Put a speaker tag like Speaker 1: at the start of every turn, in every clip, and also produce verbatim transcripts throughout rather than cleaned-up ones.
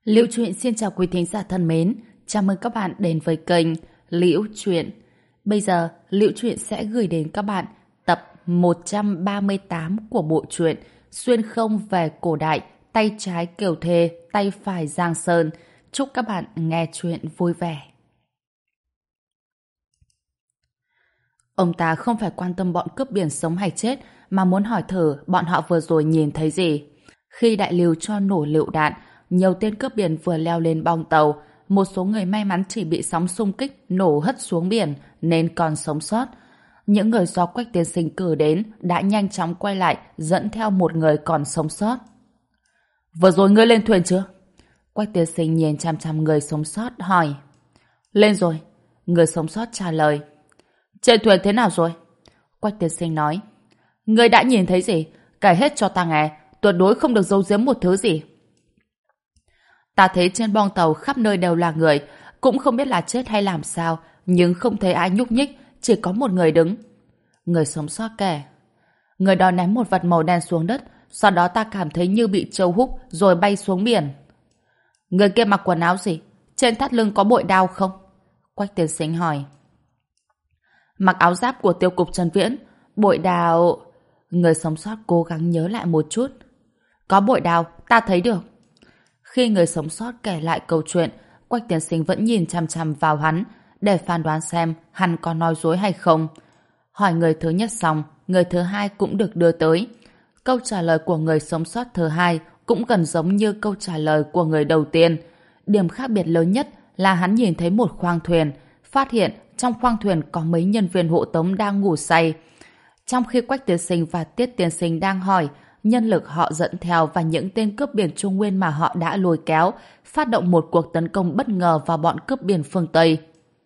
Speaker 1: Liễu Chuyện xin chào quý thính giả thân mến, chào mừng các bạn đến với kênh Liễu Chuyện. Bây giờ, Liễu Chuyện sẽ gửi đến các bạn tập một trăm ba mươi tám của bộ truyện Xuyên không về cổ đại, tay trái Kiều Thê, tay phải Giang Sơn. Chúc các bạn nghe chuyện vui vẻ. Ông ta không phải quan tâm bọn cướp biển sống hay chết, mà muốn hỏi thử bọn họ vừa rồi nhìn thấy gì. Khi đại lưu cho nổ lựu đạn, nhiều tên cướp biển vừa leo lên bong tàu, một số người may mắn chỉ bị sóng xung kích nổ hất xuống biển nên còn sống sót. Những người do Quách tiên sinh cử đến đã nhanh chóng quay lại dẫn theo một người còn sống sót. Vừa rồi ngươi lên thuyền chưa? Quách tiên sinh nhìn chăm chăm người sống sót hỏi. Lên rồi. Người sống sót trả lời. Trên thuyền thế nào rồi? Quách tiên sinh nói. Ngươi đã nhìn thấy gì? Kể hết cho ta nghe, tuyệt đối không được giấu giếm một thứ gì. Ta thấy trên bong tàu khắp nơi đều là người, cũng không biết là chết hay làm sao, nhưng không thấy ai nhúc nhích, chỉ có một người đứng. Người sống sót kể. Người đó ném một vật màu đen xuống đất, sau đó ta cảm thấy như bị trâu húc rồi bay xuống biển. Người kia mặc quần áo gì? Trên thắt lưng có bội đao không? Quách tiên sinh hỏi. Mặc áo giáp của tiêu cục Trần Viễn, bội đao... Người sống sót cố gắng nhớ lại một chút. Có bội đao, ta thấy được. Khi người sống sót kể lại câu chuyện, Quách tiên sinh vẫn nhìn chằm chằm vào hắn để phán đoán xem hắn có nói dối hay không. Hỏi người thứ nhất xong, người thứ hai cũng được đưa tới. Câu trả lời của người sống sót thứ hai cũng gần giống như câu trả lời của người đầu tiên. Điểm khác biệt lớn nhất là hắn nhìn thấy một khoang thuyền, phát hiện trong khoang thuyền có mấy nhân viên hộ tống đang ngủ say. Trong khi Quách tiên sinh và Tiết tiên sinh đang hỏi nhân lực họ dẫn theo và những tên cướp biển Trung Nguyên mà họ đã lôi kéo, phát động một cuộc tấn công bất ngờ vào bọn cướp biển phương Tây.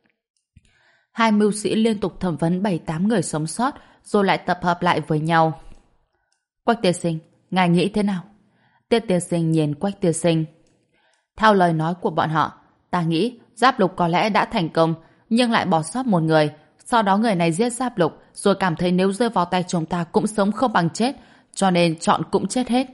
Speaker 1: Hai mưu sĩ liên tục thẩm vấn bảy tám người sống sót, rồi lại tập hợp lại với nhau. Quách tiên sinh, ngài nghĩ thế nào? Tiết tiên sinh nhìn Quách tiên sinh. Theo lời nói của bọn họ, ta nghĩ Giáp Lục có lẽ đã thành công, nhưng lại bỏ sót một người. Sau đó người này giết Giáp Lục, rồi cảm thấy nếu rơi vào tay chúng ta cũng sống không bằng chết, cho nên chọn cũng chết hết.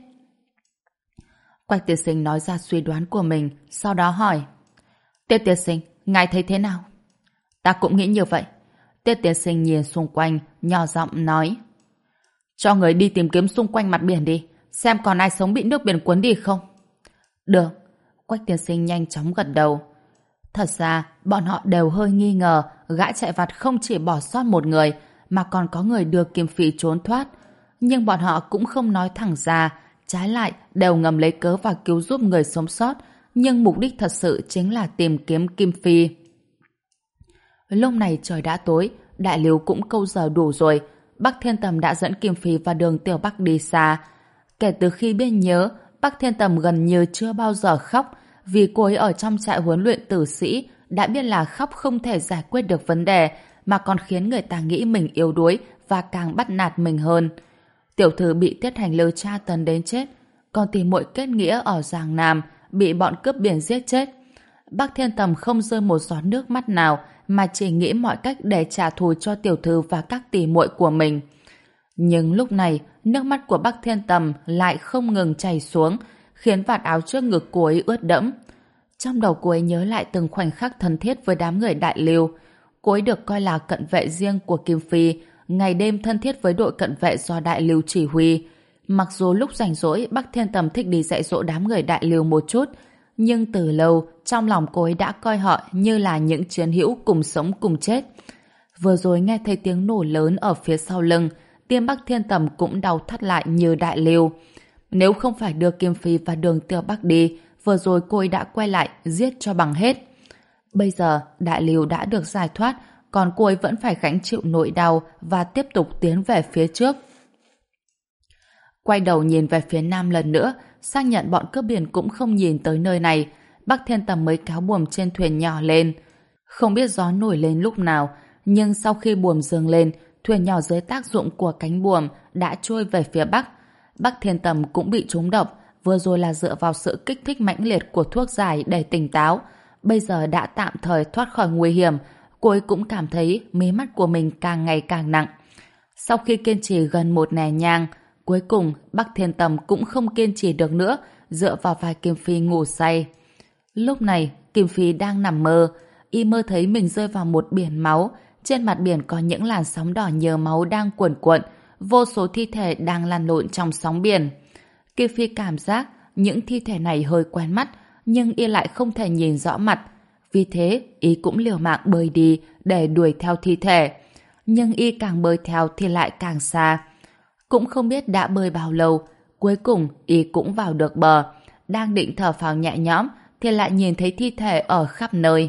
Speaker 1: Quách tiên sinh nói ra suy đoán của mình, sau đó hỏi. Tiết tiên sinh, ngài thấy thế nào? Ta cũng nghĩ như vậy. Tiết tiên sinh nhìn xung quanh, nhỏ giọng nói. Cho người đi tìm kiếm xung quanh mặt biển đi, xem còn ai sống bị nước biển cuốn đi không? Được. Quách tiên sinh nhanh chóng gật đầu. Thật ra, bọn họ đều hơi nghi ngờ gã chạy vặt không chỉ bỏ sót một người, mà còn có người đưa Kim Phi trốn thoát. Nhưng bọn họ cũng không nói thẳng ra, trái lại đều ngầm lấy cớ và cứu giúp người sống sót, nhưng mục đích thật sự chính là tìm kiếm Kim Phi. Lúc này trời đã tối, đại liều cũng câu giờ đủ rồi. Bắc Thiên Tầm đã dẫn Kim Phi và đường Tiểu Bắc đi xa. Kể từ khi biết nhớ, Bắc Thiên Tầm gần như chưa bao giờ khóc, vì cô ấy ở trong trại huấn luyện tử sĩ đã biết là khóc không thể giải quyết được vấn đề, mà còn khiến người ta nghĩ mình yếu đuối và càng bắt nạt mình hơn. Tiểu thư bị Tiết Hành Lư tra tấn đến chết, còn tỷ muội kết nghĩa ở Giang Nam bị bọn cướp biển giết chết. Bắc Thiên Tầm không rơi một giọt nước mắt nào, mà chỉ nghĩ mọi cách để trả thù cho tiểu thư và các tỷ muội của mình. Nhưng lúc này, nước mắt của Bắc Thiên Tầm lại không ngừng chảy xuống, khiến vạt áo trước ngực cô ấy ướt đẫm. Trong đầu cô ấy nhớ lại từng khoảnh khắc thân thiết với đám người đại lưu. Cô ấy được coi là cận vệ riêng của Kim Phi, ngày đêm thân thiết với đội cận vệ do đại lưu chỉ huy. Mặc dù lúc rảnh rỗi Bắc Thiên Tầm thích đi dạy dỗ đám người đại lưu một chút, nhưng từ lâu trong lòng cô ấy đã coi họ như là những chiến hữu cùng sống cùng chết. Vừa rồi nghe thấy tiếng nổ lớn ở phía sau lưng, tim Bắc Thiên Tầm cũng đau thắt lại như đại lưu. Nếu không phải đưa Kim Phi và đường Tiêu Bắc đi, vừa rồi cô ấy đã quay lại giết cho bằng hết. Bây giờ đại lưu đã được giải thoát, còn cô ấy vẫn phải gánh chịu nỗi đau và tiếp tục tiến về phía trước. Quay đầu nhìn về phía nam lần nữa, xác nhận bọn cướp biển cũng không nhìn tới nơi này, Bắc Thiên Tầm mới kéo buồm trên thuyền nhỏ lên. Không biết gió nổi lên lúc nào, nhưng sau khi buồm dừng lên, thuyền nhỏ dưới tác dụng của cánh buồm đã trôi về phía bắc. Bắc Thiên Tầm cũng bị trúng độc, vừa rồi là dựa vào sự kích thích mãnh liệt của thuốc giải để tỉnh táo. Bây giờ đã tạm thời thoát khỏi nguy hiểm, cô ấy cũng cảm thấy mí mắt của mình càng ngày càng nặng. Sau khi kiên trì gần một nén nhang, cuối cùng Bắc Thiên Tầm cũng không kiên trì được nữa, dựa vào vai Kim Phi ngủ say. Lúc này, Kim Phi đang nằm mơ. Y mơ thấy mình rơi vào một biển máu. Trên mặt biển có những làn sóng đỏ nhờ máu đang cuồn cuộn. Vô số thi thể đang lăn lộn trong sóng biển. Kim Phi cảm giác những thi thể này hơi quen mắt, nhưng y lại không thể nhìn rõ mặt. Vì thế, y cũng liều mạng bơi đi để đuổi theo thi thể. Nhưng y càng bơi theo thì lại càng xa. Cũng không biết đã bơi bao lâu, cuối cùng y cũng vào được bờ. Đang định thở phào nhẹ nhõm thì lại nhìn thấy thi thể ở khắp nơi.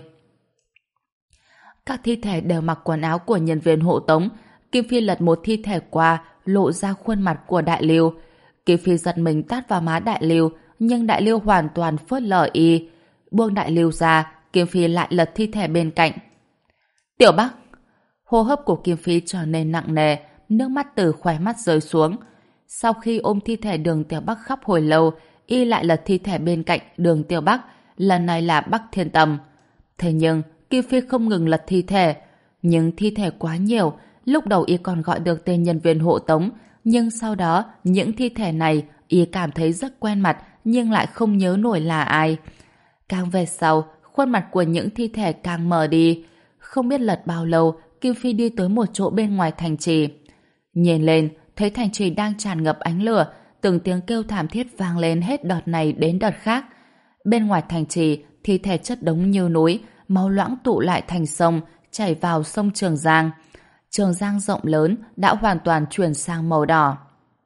Speaker 1: Các thi thể đều mặc quần áo của nhân viên hộ tống. Kim Phi lật một thi thể qua, lộ ra khuôn mặt của Đại Lưu. Kim Phi giật mình tát vào má Đại Lưu, nhưng Đại Lưu hoàn toàn phớt lờ y. Buông Đại Lưu ra, Kim Phi lại lật thi thể bên cạnh. Tiểu Bắc! Hô hấp của Kim Phi trở nên nặng nề, nước mắt từ khóe mắt rơi xuống. Sau khi ôm thi thể Đường Tiểu Bắc khóc hồi lâu, y lại lật thi thể bên cạnh Đường Tiểu Bắc, lần này là Bắc Thiên Tầm. Thế nhưng, Kim Phi không ngừng lật thi thể. Nhưng thi thể quá nhiều, lúc đầu y còn gọi được tên nhân viên hộ tống, nhưng sau đó, những thi thể này y cảm thấy rất quen mặt nhưng lại không nhớ nổi là ai. Càng về sau, khuôn mặt của những thi thể càng mờ đi. Không biết lật bao lâu, Kim Phi đi tới một chỗ bên ngoài thành trì. Nhìn lên, thấy thành trì đang tràn ngập ánh lửa, từng tiếng kêu thảm thiết vang lên hết đợt này đến đợt khác. Bên ngoài thành trì, thi thể chất đống như núi, máu loãng tụ lại thành sông, chảy vào sông Trường Giang. Trường Giang rộng lớn đã hoàn toàn chuyển sang màu đỏ.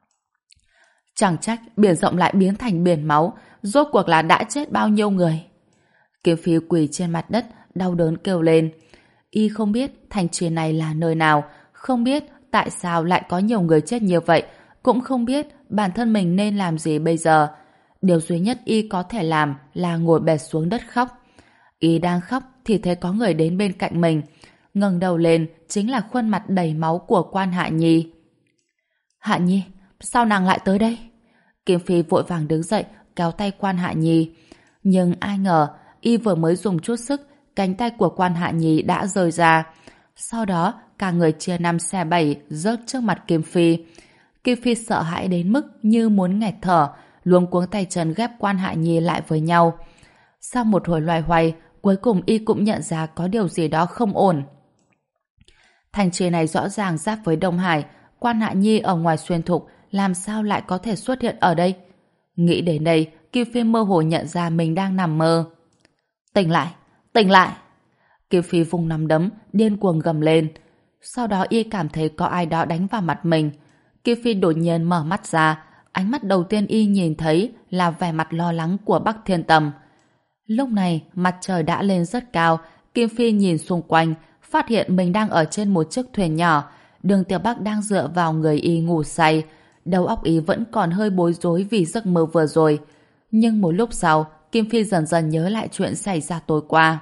Speaker 1: Chẳng trách biển rộng lại biến thành biển máu, rốt cuộc là đã chết bao nhiêu người. Kim Phi quỳ trên mặt đất, đau đớn kêu lên. Y không biết thành trì này là nơi nào, không biết tại sao lại có nhiều người chết như vậy, cũng không biết bản thân mình nên làm gì bây giờ. Điều duy nhất Y có thể làm là ngồi bệt xuống đất khóc. Y đang khóc thì thấy có người đến bên cạnh mình. Ngẩng đầu lên chính là khuôn mặt đầy máu của Quan Hạ Nhi. Hạ Nhi, sao nàng lại tới đây? Kim Phi vội vàng đứng dậy kéo tay Quan Hạ Nhi. Nhưng ai ngờ y vừa mới dùng chút sức, cánh tay của Quan Hạ Nhi đã rơi ra. Sau đó cả người chia năm xẻ bảy rớt trước mặt Kim Phi. Kim Phi sợ hãi đến mức như muốn nghẹt thở, luống cuống tay chân ghép Quan Hạ Nhi lại với nhau. Sau một hồi loay hoay, cuối cùng y cũng nhận ra có điều gì đó không ổn. Thành trì này rõ ràng giáp với Đông Hải, Quan Hạ Nhi ở ngoài Xuyên Thục làm sao lại có thể xuất hiện ở đây? Nghĩ đến đây, Kim Phi mơ hồ nhận ra mình đang nằm mơ. Tỉnh lại! Tỉnh lại! Kim Phi vùng nắm đấm, điên cuồng gầm lên. Sau đó y cảm thấy có ai đó đánh vào mặt mình. Kim Phi đột nhiên mở mắt ra, ánh mắt đầu tiên y nhìn thấy là vẻ mặt lo lắng của Bắc Thiên Tầm. Lúc này, mặt trời đã lên rất cao, Kim Phi nhìn xung quanh, phát hiện mình đang ở trên một chiếc thuyền nhỏ. Đường Tiểu Bắc đang dựa vào người y ngủ say. Đầu óc y vẫn còn hơi bối rối vì giấc mơ vừa rồi. Nhưng một lúc sau, Kim Phi dần dần nhớ lại chuyện xảy ra tối qua.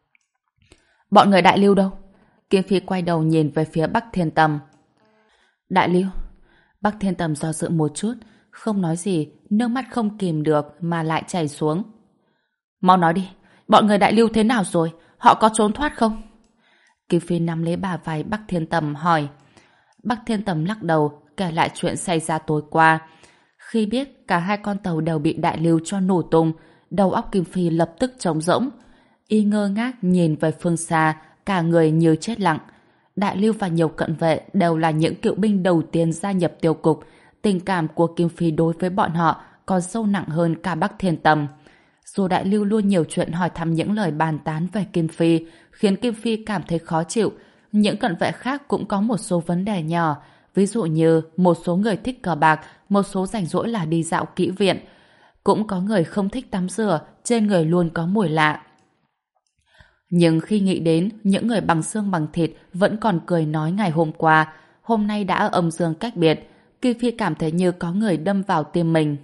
Speaker 1: Bọn người Đại Lưu đâu? Kim Phi quay đầu nhìn về phía Bắc Thiên Tầm. Đại Lưu? Bắc Thiên Tầm do dự một chút, không nói gì, nước mắt không kìm được mà lại chảy xuống. Mau nói đi, bọn người Đại Lưu thế nào rồi? Họ có trốn thoát không? Kim Phi nắm lấy bả vai Bắc Thiên Tầm hỏi. Bắc Thiên Tầm lắc đầu, kể lại chuyện xảy ra tối qua. Khi biết cả hai con tàu đều bị Đại Lưu cho nổ tung, đầu óc Kim Phi lập tức trống rỗng. Y ngơ ngác nhìn về phương xa, cả người như chết lặng. Đại Lưu và nhiều cận vệ đều là những cựu binh đầu tiên gia nhập tiêu cục. Tình cảm của Kim Phi đối với bọn họ còn sâu nặng hơn cả Bắc Thiên Tầm. Dù Đại Lưu luôn nhiều chuyện hỏi thăm những lời bàn tán về Kim Phi, khiến Kim Phi cảm thấy khó chịu. Những cận vệ khác cũng có một số vấn đề nhỏ, ví dụ như một số người thích cờ bạc, một số rảnh rỗi là đi dạo kỹ viện. Cũng có người không thích tắm rửa, trên người luôn có mùi lạ. Nhưng khi nghĩ đến những người bằng xương bằng thịt vẫn còn cười nói ngày hôm qua, hôm nay đã âm dương cách biệt, Kim Phi cảm thấy như có người đâm vào tim mình.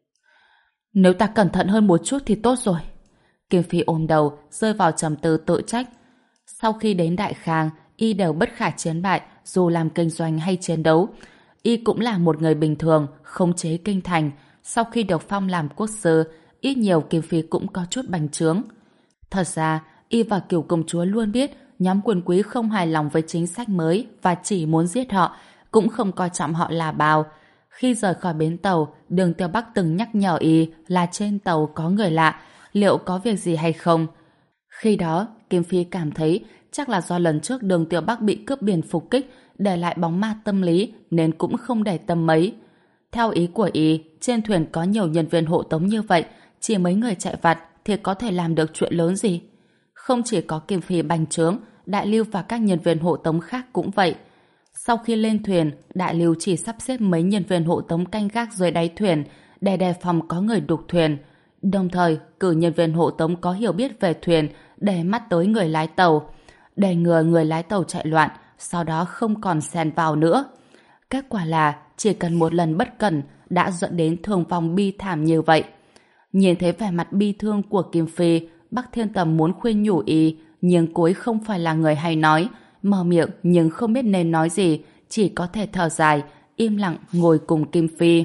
Speaker 1: Nếu ta cẩn thận hơn một chút thì tốt rồi. Kim Phi ôm đầu, rơi vào trầm tư tự trách. Sau khi đến Đại Khang, y đều bất khả chiến bại, dù làm kinh doanh hay chiến đấu. Y cũng là một người bình thường, khống chế kinh thành. Sau khi được phong làm quốc sư, ít nhiều Kim Phi cũng có chút bành trướng. Thật ra, y và Cửu công chúa luôn biết nhóm quyền quý không hài lòng với chính sách mới và chỉ muốn giết họ, cũng không coi trọng họ là bao. Khi rời khỏi bến tàu, Đường Tiêu Bắc từng nhắc nhở y là trên tàu có người lạ, liệu có việc gì hay không. Khi đó, Kim Phi cảm thấy chắc là do lần trước Đường Tiểu Bắc bị cướp biển phục kích, để lại bóng ma tâm lý nên cũng không để tâm mấy. Theo ý của y, trên thuyền có nhiều nhân viên hộ tống như vậy, chỉ mấy người chạy vặt thì có thể làm được chuyện lớn gì. Không chỉ có Kim Phi bành trướng, Đại Lưu và các nhân viên hộ tống khác cũng vậy. Sau khi lên thuyền, Đại Lưu chỉ sắp xếp mấy nhân viên hộ tống canh gác dưới đáy thuyền để đề phòng có người đục thuyền. Đồng thời, cử nhân viên hộ tống có hiểu biết về thuyền để mắt tới người lái tàu, để ngừa người lái tàu chạy loạn, sau đó không còn xen vào nữa. Kết quả là chỉ cần một lần bất cẩn đã dẫn đến thương vong bi thảm như vậy. Nhìn thấy vẻ mặt bi thương của Kim Phi, Bắc Thiên Tầm muốn khuyên nhủ y, nhưng cô ấy không phải là người hay nói, mở miệng nhưng không biết nên nói gì, chỉ có thể thở dài, im lặng ngồi cùng Kim Phi.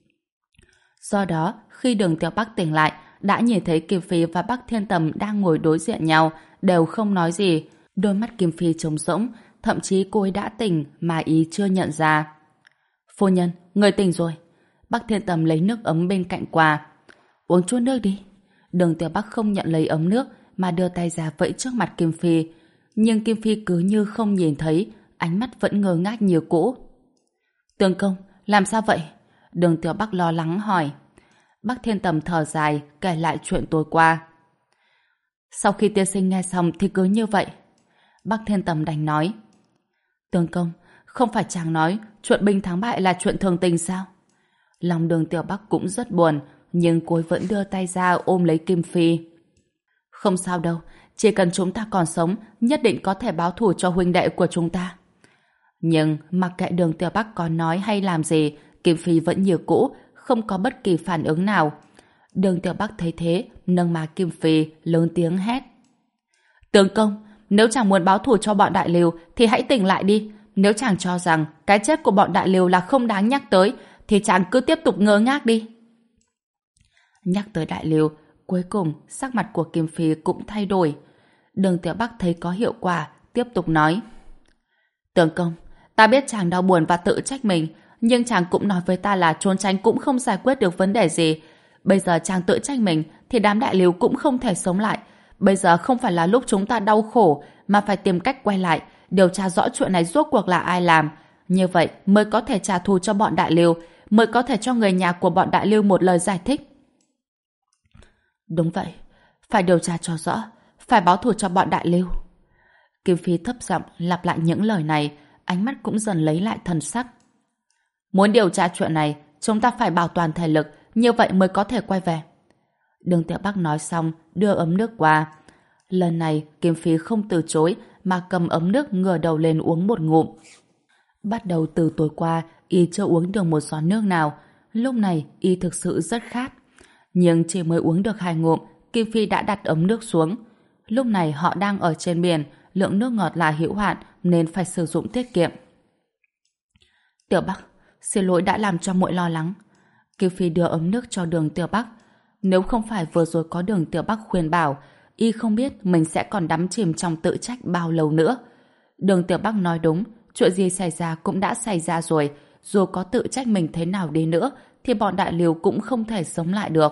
Speaker 1: Do đó, khi Đường Tiểu Bắc tỉnh lại, đã nhìn thấy Kim Phi và Bắc Thiên Tầm đang ngồi đối diện nhau, đều không nói gì. Đôi mắt Kim Phi trống rỗng, thậm chí cô ấy đã tỉnh mà ý chưa nhận ra. Phu nhân, người tỉnh rồi. Bắc Thiên Tầm lấy nước ấm bên cạnh qua. Uống chút nước đi. Đường Tiểu Bắc không nhận lấy ấm nước mà đưa tay ra vẫy trước mặt Kim Phi. Nhưng Kim Phi cứ như không nhìn thấy, ánh mắt vẫn ngơ ngác như cũ. Tướng công, làm sao vậy? Đường Tiểu Bắc lo lắng hỏi. Bắc Thiên Tầm thở dài, kể lại chuyện tối qua. Sau khi tiên sinh nghe xong thì cứ như vậy. Bắc Thiên Tầm đành nói. Tướng công, không phải chàng nói chuyện binh thắng bại là chuyện thường tình sao? Lòng Đường Tiểu Bắc cũng rất buồn, nhưng cô ấy vẫn đưa tay ra ôm lấy Kim Phi. Không sao đâu, chỉ cần chúng ta còn sống, nhất định có thể báo thù cho huynh đệ của chúng ta. Nhưng mặc kệ Đường Tiểu Bắc có nói hay làm gì, Kim Phi vẫn như cũ, không có bất kỳ phản ứng nào. Đường Tiểu Bắc thấy thế, nâng má Kim Phi, lớn tiếng hét. Tướng công, nếu chàng muốn báo thù cho bọn Đại Lưu thì hãy tỉnh lại đi. Nếu chàng cho rằng cái chết của bọn Đại Lưu là không đáng nhắc tới, thì chàng cứ tiếp tục ngơ ngác đi. Nhắc tới Đại Lưu, cuối cùng sắc mặt của Kim Phi cũng thay đổi. Đường Tiểu Bắc thấy có hiệu quả, tiếp tục nói. Tướng công, ta biết chàng đau buồn và tự trách mình, nhưng chàng cũng nói với ta là trốn tránh cũng không giải quyết được vấn đề gì. Bây giờ chàng tự trách mình thì đám Đại Lưu cũng không thể sống lại. Bây giờ không phải là lúc chúng ta đau khổ, mà phải tìm cách quay lại, điều tra rõ chuyện này rốt cuộc là ai làm. Như vậy mới có thể trả thù cho bọn Đại Lưu, mới có thể cho người nhà của bọn Đại Lưu một lời giải thích. Đúng vậy, phải điều tra cho rõ, phải báo thù cho bọn Đại Lưu. Kim Phi thấp giọng lặp lại những lời này, ánh mắt cũng dần lấy lại thần sắc. Muốn điều tra chuyện này, chúng ta phải bảo toàn thể lực, như vậy mới có thể quay về. Đường Tiểu Bắc nói xong, đưa ấm nước qua. Lần này, Kim Phi không từ chối, mà cầm ấm nước ngửa đầu lên uống một ngụm. Bắt đầu từ tối qua, y chưa uống được một giọt nước nào. Lúc này, y thực sự rất khát. Nhưng chỉ mới uống được hai ngụm, Kim Phi đã đặt ấm nước xuống. Lúc này họ đang ở trên biển, lượng nước ngọt là hữu hạn nên phải sử dụng tiết kiệm. Tiểu Bắc, xin lỗi đã làm cho muội lo lắng. Kim Phi đưa ấm nước cho Đường Tiểu Bắc. Nếu không phải vừa rồi có Đường Tiểu Bắc khuyên bảo, y không biết mình sẽ còn đắm chìm trong tự trách bao lâu nữa. Đường Tiểu Bắc nói đúng, chuyện gì xảy ra cũng đã xảy ra rồi, dù có tự trách mình thế nào đi nữa thì bọn Đại Lưu cũng không thể sống lại được.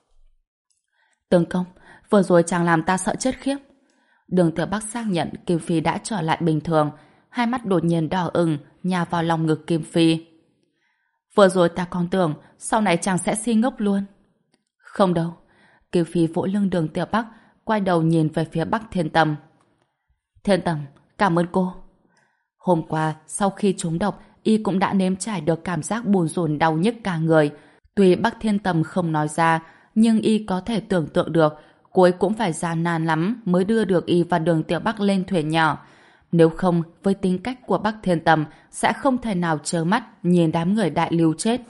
Speaker 1: Tướng công, vừa rồi chàng làm ta sợ chết khiếp. Đường Tiểu Bắc xác nhận Kim Phi đã trở lại bình thường, hai mắt đột nhiên đỏ ửng, nhào vào lòng ngực Kim Phi. Vừa rồi ta còn tưởng sau này chàng sẽ si ngốc luôn. Không đâu. Kim Phi vỗ lưng Đường Tiểu Bắc, quay đầu nhìn về phía Bắc Thiên Tầm. Thiên Tầm, cảm ơn cô. Hôm qua, sau khi trúng độc, y cũng đã nếm trải được cảm giác buồn rùn đau nhức cả người. Tuy Bắc Thiên Tầm không nói ra, nhưng y có thể tưởng tượng được cô ấy cũng phải gian nan lắm mới đưa được y và Đường Tiểu Bắc lên thuyền nhỏ. Nếu không, với tính cách của Bắc Thiên Tầm sẽ không thể nào trơ mắt nhìn đám người Đại Lưu chết.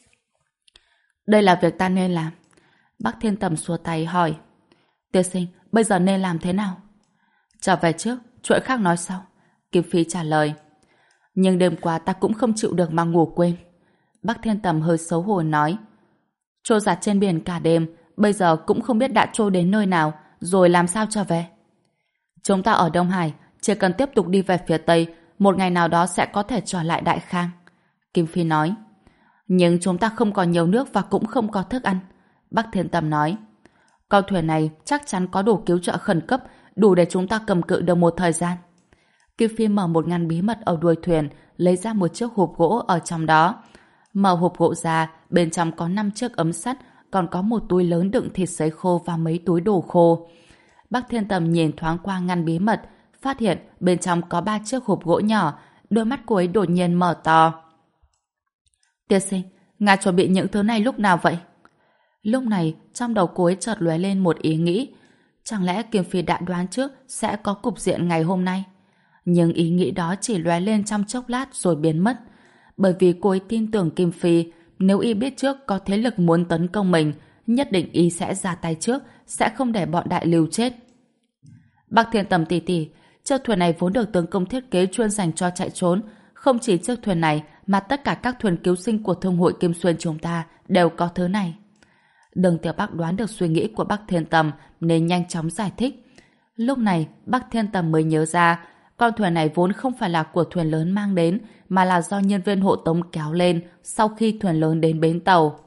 Speaker 1: Đây là việc ta nên làm. Bắc Thiên Tầm xua tay hỏi. Tiên sinh, bây giờ nên làm thế nào? Trở về trước, chuyện khác nói sau. Kim Phi trả lời. Nhưng đêm qua ta cũng không chịu được mà ngủ quên. Bắc Thiên Tầm hơi xấu hổ nói. Trôi giặt trên biển cả đêm, bây giờ cũng không biết đã trôi đến nơi nào, rồi làm sao trở về. Chúng ta ở Đông Hải, chỉ cần tiếp tục đi về phía Tây, một ngày nào đó sẽ có thể trở lại Đại Khang. Kim Phi nói. Nhưng chúng ta không có nhiều nước và cũng không có thức ăn. Bắc Thiên Tầm nói. Con thuyền này chắc chắn có đủ cứu trợ khẩn cấp, đủ để chúng ta cầm cự được một thời gian. Kim Phi mở một ngăn bí mật ở đuôi thuyền, lấy ra một chiếc hộp gỗ ở trong đó. Mở hộp gỗ ra, bên trong có năm chiếc ấm sắt, còn có một túi lớn đựng thịt sấy khô và mấy túi đồ khô. Bắc Thiên Tầm nhìn thoáng qua ngăn bí mật, phát hiện bên trong có ba chiếc hộp gỗ nhỏ, đôi mắt cô ấy đột nhiên mở to. Tiên sinh, ngài chuẩn bị những thứ này lúc nào vậy? Lúc này, trong đầu cô ấy chợt lóe lên một ý nghĩ. Chẳng lẽ Kim Phi đã đoán trước sẽ có cục diện ngày hôm nay? Nhưng ý nghĩ đó chỉ lóe lên trong chốc lát rồi biến mất. Bởi vì cô ấy tin tưởng Kim Phi, nếu y biết trước có thế lực muốn tấn công mình, nhất định y sẽ ra tay trước, sẽ không để bọn đại lưu chết. Bắc Thiên Tầm tỷ tỷ, chiếc thuyền này vốn được tướng công thiết kế chuyên dành cho chạy trốn. Không chỉ chiếc thuyền này, mà tất cả các thuyền cứu sinh của Thương hội Kim Xuyên chúng ta đều có thứ này. Đường Tiểu Bắc đoán được suy nghĩ của Bắc Thiên Tầm nên nhanh chóng giải thích. Lúc này, Bắc Thiên Tầm mới nhớ ra, con thuyền này vốn không phải là của thuyền lớn mang đến, mà là do nhân viên hộ tống kéo lên sau khi thuyền lớn đến bến tàu.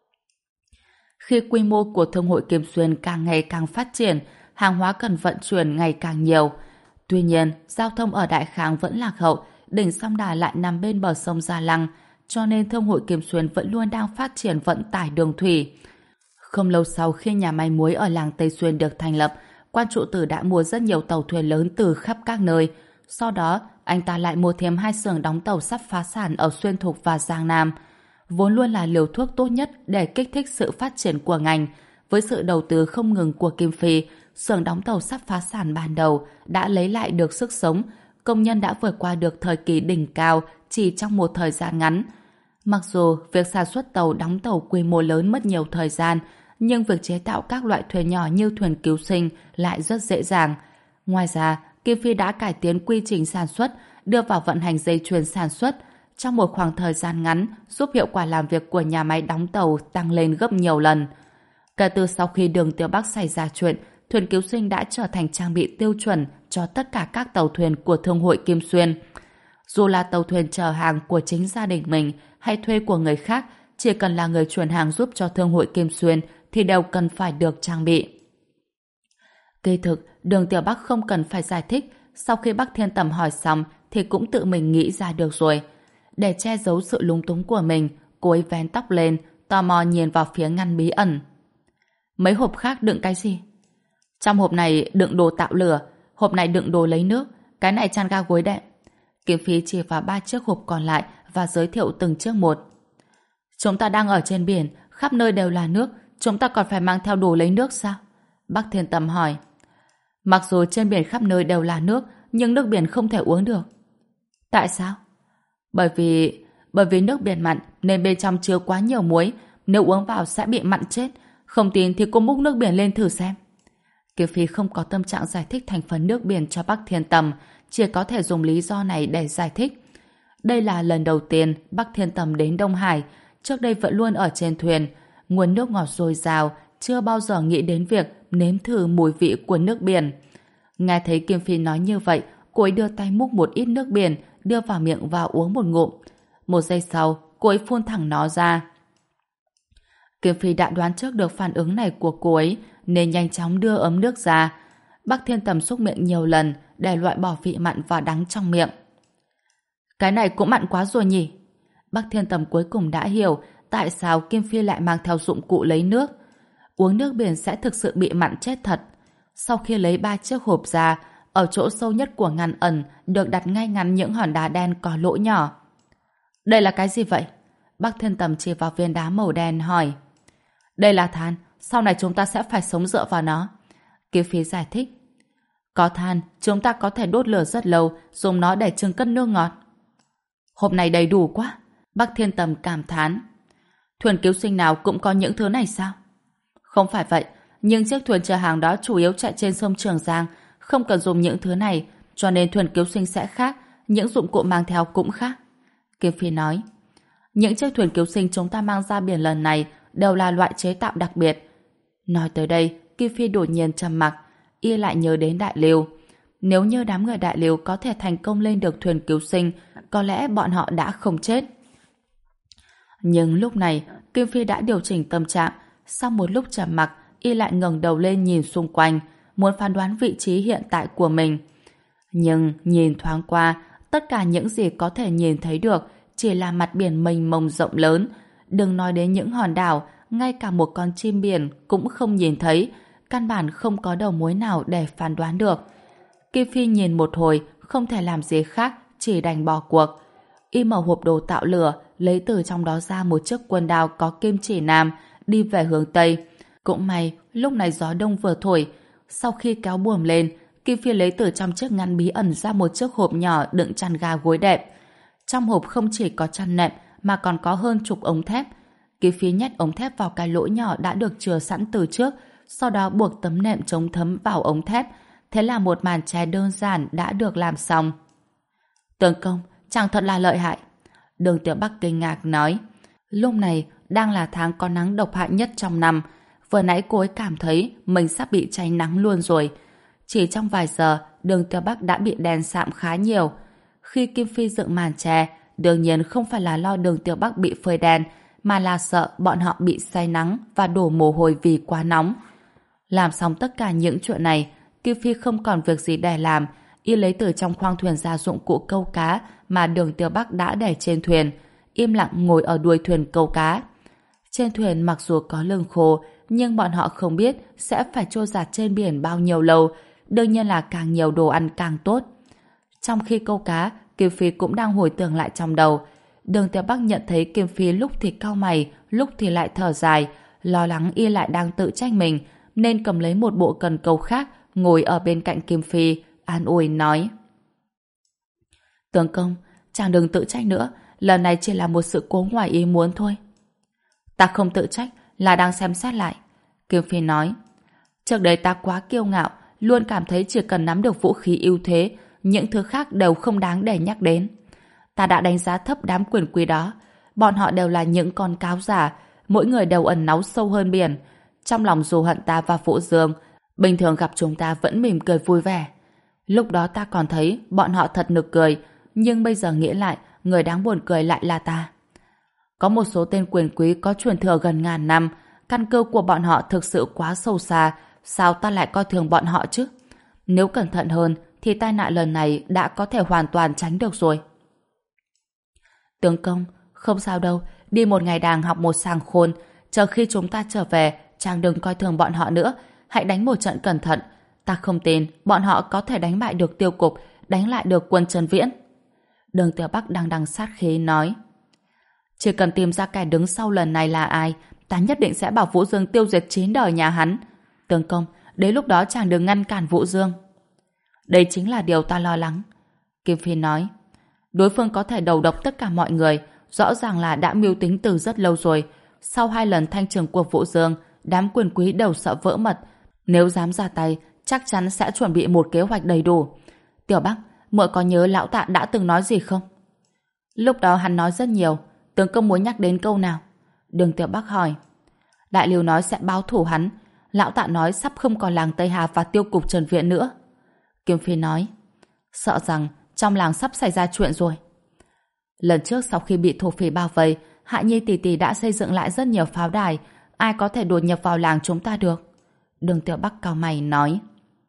Speaker 1: Khi quy mô của Thương hội Kim Xuyên càng ngày càng phát triển, hàng hóa cần vận chuyển ngày càng nhiều. Tuy nhiên, giao thông ở Đại Kháng vẫn lạc hậu, đỉnh Song Đà lại nằm bên bờ sông Gia Lăng, cho nên Thương hội Kim Xuyên vẫn luôn đang phát triển vận tải đường thủy. Không lâu sau khi nhà máy muối ở làng Tây Xuyên được thành lập, quan trụ tử đã mua rất nhiều tàu thuyền lớn từ khắp các nơi. Sau đó, anh ta lại mua thêm hai xưởng đóng tàu sắp phá sản ở Xuyên Thục và Giang Nam. Vốn luôn là liều thuốc tốt nhất để kích thích sự phát triển của ngành. Với sự đầu tư không ngừng của Kim Phi, xưởng đóng tàu sắp phá sản ban đầu đã lấy lại được sức sống. Công nhân đã vượt qua được thời kỳ đỉnh cao chỉ trong một thời gian ngắn. Mặc dù việc sản xuất tàu đóng tàu quy mô lớn mất nhiều thời gian, nhưng việc chế tạo các loại thuyền nhỏ như thuyền cứu sinh lại rất dễ dàng. Ngoài ra, Kim Phi đã cải tiến quy trình sản xuất, đưa vào vận hành dây chuyền sản xuất. Trong một khoảng thời gian ngắn, giúp hiệu quả làm việc của nhà máy đóng tàu tăng lên gấp nhiều lần. Kể từ sau khi Đường Tiểu Bắc xảy ra chuyện, thuyền cứu sinh đã trở thành trang bị tiêu chuẩn cho tất cả các tàu thuyền của Thương hội Kim Xuyên. Dù là tàu thuyền chở hàng của chính gia đình mình hay thuê của người khác, chỉ cần là người chuyển hàng giúp cho Thương hội Kim Xuyên thì đều cần phải được trang bị. Kỳ thực, Đường Tiểu Bắc không cần phải giải thích, sau khi Bắc Thiên Tầm hỏi xong thì cũng tự mình nghĩ ra được rồi. Để che giấu sự lúng túng của mình, cô ấy vén tóc lên, tò mò nhìn vào phía ngăn bí ẩn. Mấy hộp khác đựng cái gì? Trong hộp này đựng đồ tạo lửa, hộp này đựng đồ lấy nước, cái này chăn ga gối đệm. Kim Phi chỉ vào ba chiếc hộp còn lại và giới thiệu từng chiếc một. Chúng ta đang ở trên biển, khắp nơi đều là nước, chúng ta còn phải mang theo đồ lấy nước sao? Bắc Thiên Tầm hỏi. Mặc dù trên biển khắp nơi đều là nước, nhưng nước biển không thể uống được. Tại sao? Bởi vì... Bởi vì nước biển mặn nên bên trong chứa quá nhiều muối, nếu uống vào sẽ bị mặn chết. Không tin thì cô múc nước biển lên thử xem. Kiều Phi không có tâm trạng giải thích thành phần nước biển cho Bắc Thiên Tầm, chỉ có thể dùng lý do này để giải thích. Đây là lần đầu tiên Bắc Thiên Tầm đến Đông Hải, trước đây vẫn luôn ở trên thuyền, nguồn nước ngọt dồi dào, chưa bao giờ nghĩ đến việc nếm thử mùi vị của nước biển. Nghe thấy Kim Phi nói như vậy, cô ấy đưa tay múc một ít nước biển, đưa vào miệng và uống một ngụm. Một giây sau, cô ấy phun thẳng nó ra. Kim Phi đã đoán trước được phản ứng này của cô ấy, nên nhanh chóng đưa ấm nước ra. Bắc Thiên Tầm xúc miệng nhiều lần để loại bỏ vị mặn và đắng trong miệng. Cái này cũng mặn quá rồi nhỉ? Bắc Thiên Tầm cuối cùng đã hiểu tại sao Kim Phi lại mang theo dụng cụ lấy nước. Uống nước biển sẽ thực sự bị mặn chết thật. Sau khi lấy ba chiếc hộp ra, ở chỗ sâu nhất của ngăn ẩn được đặt ngay ngắn những hòn đá đen có lỗ nhỏ. Đây là cái gì vậy? Bắc Thiên Tầm chỉ vào viên đá màu đen hỏi. Đây là than, sau này chúng ta sẽ phải sống dựa vào nó. Kim Phi giải thích. Có than, chúng ta có thể đốt lửa rất lâu, dùng nó để chưng cất nước ngọt. Hộp này đầy đủ quá. Bắc Thiên Tầm cảm thán. Thuyền cứu sinh nào cũng có những thứ này sao? Không phải vậy, nhưng chiếc thuyền chở hàng đó chủ yếu chạy trên sông Trường Giang, không cần dùng những thứ này, cho nên thuyền cứu sinh sẽ khác, những dụng cụ mang theo cũng khác. Kim Phi nói. Những chiếc thuyền cứu sinh chúng ta mang ra biển lần này đều là loại chế tạo đặc biệt. Nói tới đây, Kim Phi đột nhiên trầm mặc, y lại nhớ đến Đại Liêu. Nếu như đám người Đại Liêu có thể thành công lên được thuyền cứu sinh, có lẽ bọn họ đã không chết. Nhưng lúc này, Kim Phi đã điều chỉnh tâm trạng. Sau một lúc trầm mặc, y lại ngẩng đầu lên nhìn xung quanh, muốn phán đoán vị trí hiện tại của mình. Nhưng nhìn thoáng qua, tất cả những gì có thể nhìn thấy được chỉ là mặt biển mênh mông rộng lớn. Đừng nói đến những hòn đảo, ngay cả một con chim biển cũng không nhìn thấy, căn bản không có đầu mối nào để phán đoán được. Kim Phi nhìn một hồi, không thể làm gì khác, chỉ đành bỏ cuộc. Y mở hộp đồ tạo lửa, lấy từ trong đó ra một chiếc quần đao có kim chỉ nam, đi về hướng Tây. Cũng may, lúc này gió đông vừa thổi. Sau khi kéo buồm lên, Kim Phi lấy từ trong chiếc ngăn bí ẩn ra một chiếc hộp nhỏ đựng chăn ga gối đệm. Trong hộp không chỉ có chăn nệm, mà còn có hơn chục ống thép. Kim Phi nhét ống thép vào cái lỗ nhỏ đã được chừa sẵn từ trước, sau đó buộc tấm nệm chống thấm vào ống thép. Thế là một màn che đơn giản đã được làm xong. Tướng công, chàng thật là lợi hại. Đường Tiểu Bắc kinh ngạc nói. Lúc này đang là tháng có nắng độc hại nhất trong năm. Vừa nãy cô ấy cảm thấy mình sắp bị cháy nắng luôn rồi. Chỉ trong vài giờ, Đường Tiểu Bắc đã bị đèn sạm khá nhiều. Khi Kim Phi dựng màn che, đương nhiên không phải là lo Đường Tiểu Bắc bị phơi đèn, mà là sợ bọn họ bị say nắng và đổ mồ hôi vì quá nóng. Làm xong tất cả những chuyện này, Kim Phi không còn việc gì để làm. Y lấy từ trong khoang thuyền ra dụng cụ câu cá mà Đường Tiểu Bắc đã để trên thuyền, im lặng ngồi ở đuôi thuyền câu cá. Trên thuyền mặc dù có lương khô, nhưng bọn họ không biết sẽ phải trôi giạt trên biển bao nhiêu lâu. Đương nhiên là càng nhiều đồ ăn càng tốt. Trong khi câu cá, Kim Phi cũng đang hồi tưởng lại trong đầu. Đường Tiểu Bắc nhận thấy Kim Phi lúc thì cau mày, lúc thì lại thở dài, lo lắng y lại đang tự trách mình, nên cầm lấy một bộ cần câu khác, ngồi ở bên cạnh Kim Phi, an ủi nói: Tướng công, chàng đừng tự trách nữa, lần này chỉ là một sự cố ngoài ý muốn thôi. Ta không tự trách, là đang xem xét lại. Kim Phi nói: Trước đây ta quá kiêu ngạo, luôn cảm thấy chỉ cần nắm được vũ khí ưu thế, những thứ khác đều không đáng để nhắc đến. Ta đã đánh giá thấp đám quyền quý đó. Bọn họ đều là những con cáo giả, mỗi người đều ẩn náu sâu hơn biển. Trong lòng dù hận ta và Vũ Dương, bình thường gặp chúng ta vẫn mỉm cười vui vẻ. Lúc đó ta còn thấy bọn họ thật nực cười, nhưng bây giờ nghĩ lại, người đáng buồn cười lại là ta. Có một số tên quyền quý có truyền thừa gần ngàn năm, căn cơ của bọn họ thực sự quá sâu xa, sao ta lại coi thường bọn họ chứ? Nếu cẩn thận hơn, thì tai nạn lần này đã có thể hoàn toàn tránh được rồi. Tướng công, không sao đâu, đi một ngày đàng học một sàng khôn, chờ khi chúng ta trở về, chàng đừng coi thường bọn họ nữa, hãy đánh một trận cẩn thận. Ta không tin bọn họ có thể đánh bại được Tiêu Cục, đánh lại được quân Trần Viễn. Đường Tiểu Bắc đang đằng sát khí nói: Chỉ cần tìm ra kẻ đứng sau lần này là ai, ta nhất định sẽ bảo Vũ Dương tiêu diệt chín đời nhà hắn. Tướng công, đến lúc đó chàng đừng ngăn cản Vũ Dương. Đây chính là điều ta lo lắng. Kim Phi nói: Đối phương có thể đầu độc tất cả mọi người, rõ ràng là đã mưu tính từ rất lâu rồi. Sau hai lần thanh trừng của Vũ Dương, đám quyền quý đều sợ vỡ mật. Nếu dám ra tay, chắc chắn sẽ chuẩn bị một kế hoạch đầy đủ. Tiểu Bắc, muội có nhớ lão Tạ đã từng nói gì không? Lúc đó hắn nói rất nhiều. Tướng công muốn nhắc đến câu nào? Đường Tiểu Bắc hỏi. Đại Lưu nói sẽ báo thủ hắn. Lão Tạ nói sắp không còn làng Tây Hà và Tiêu Cục Trần Viện nữa. Kim Phi nói: Sợ rằng trong làng sắp xảy ra chuyện rồi. Lần trước sau khi bị thổ phỉ bao vây, Hạ Nhi tỷ tỷ đã xây dựng lại rất nhiều pháo đài. Ai có thể đột nhập vào làng chúng ta được? Đường Tiểu Bắc cau mày nói.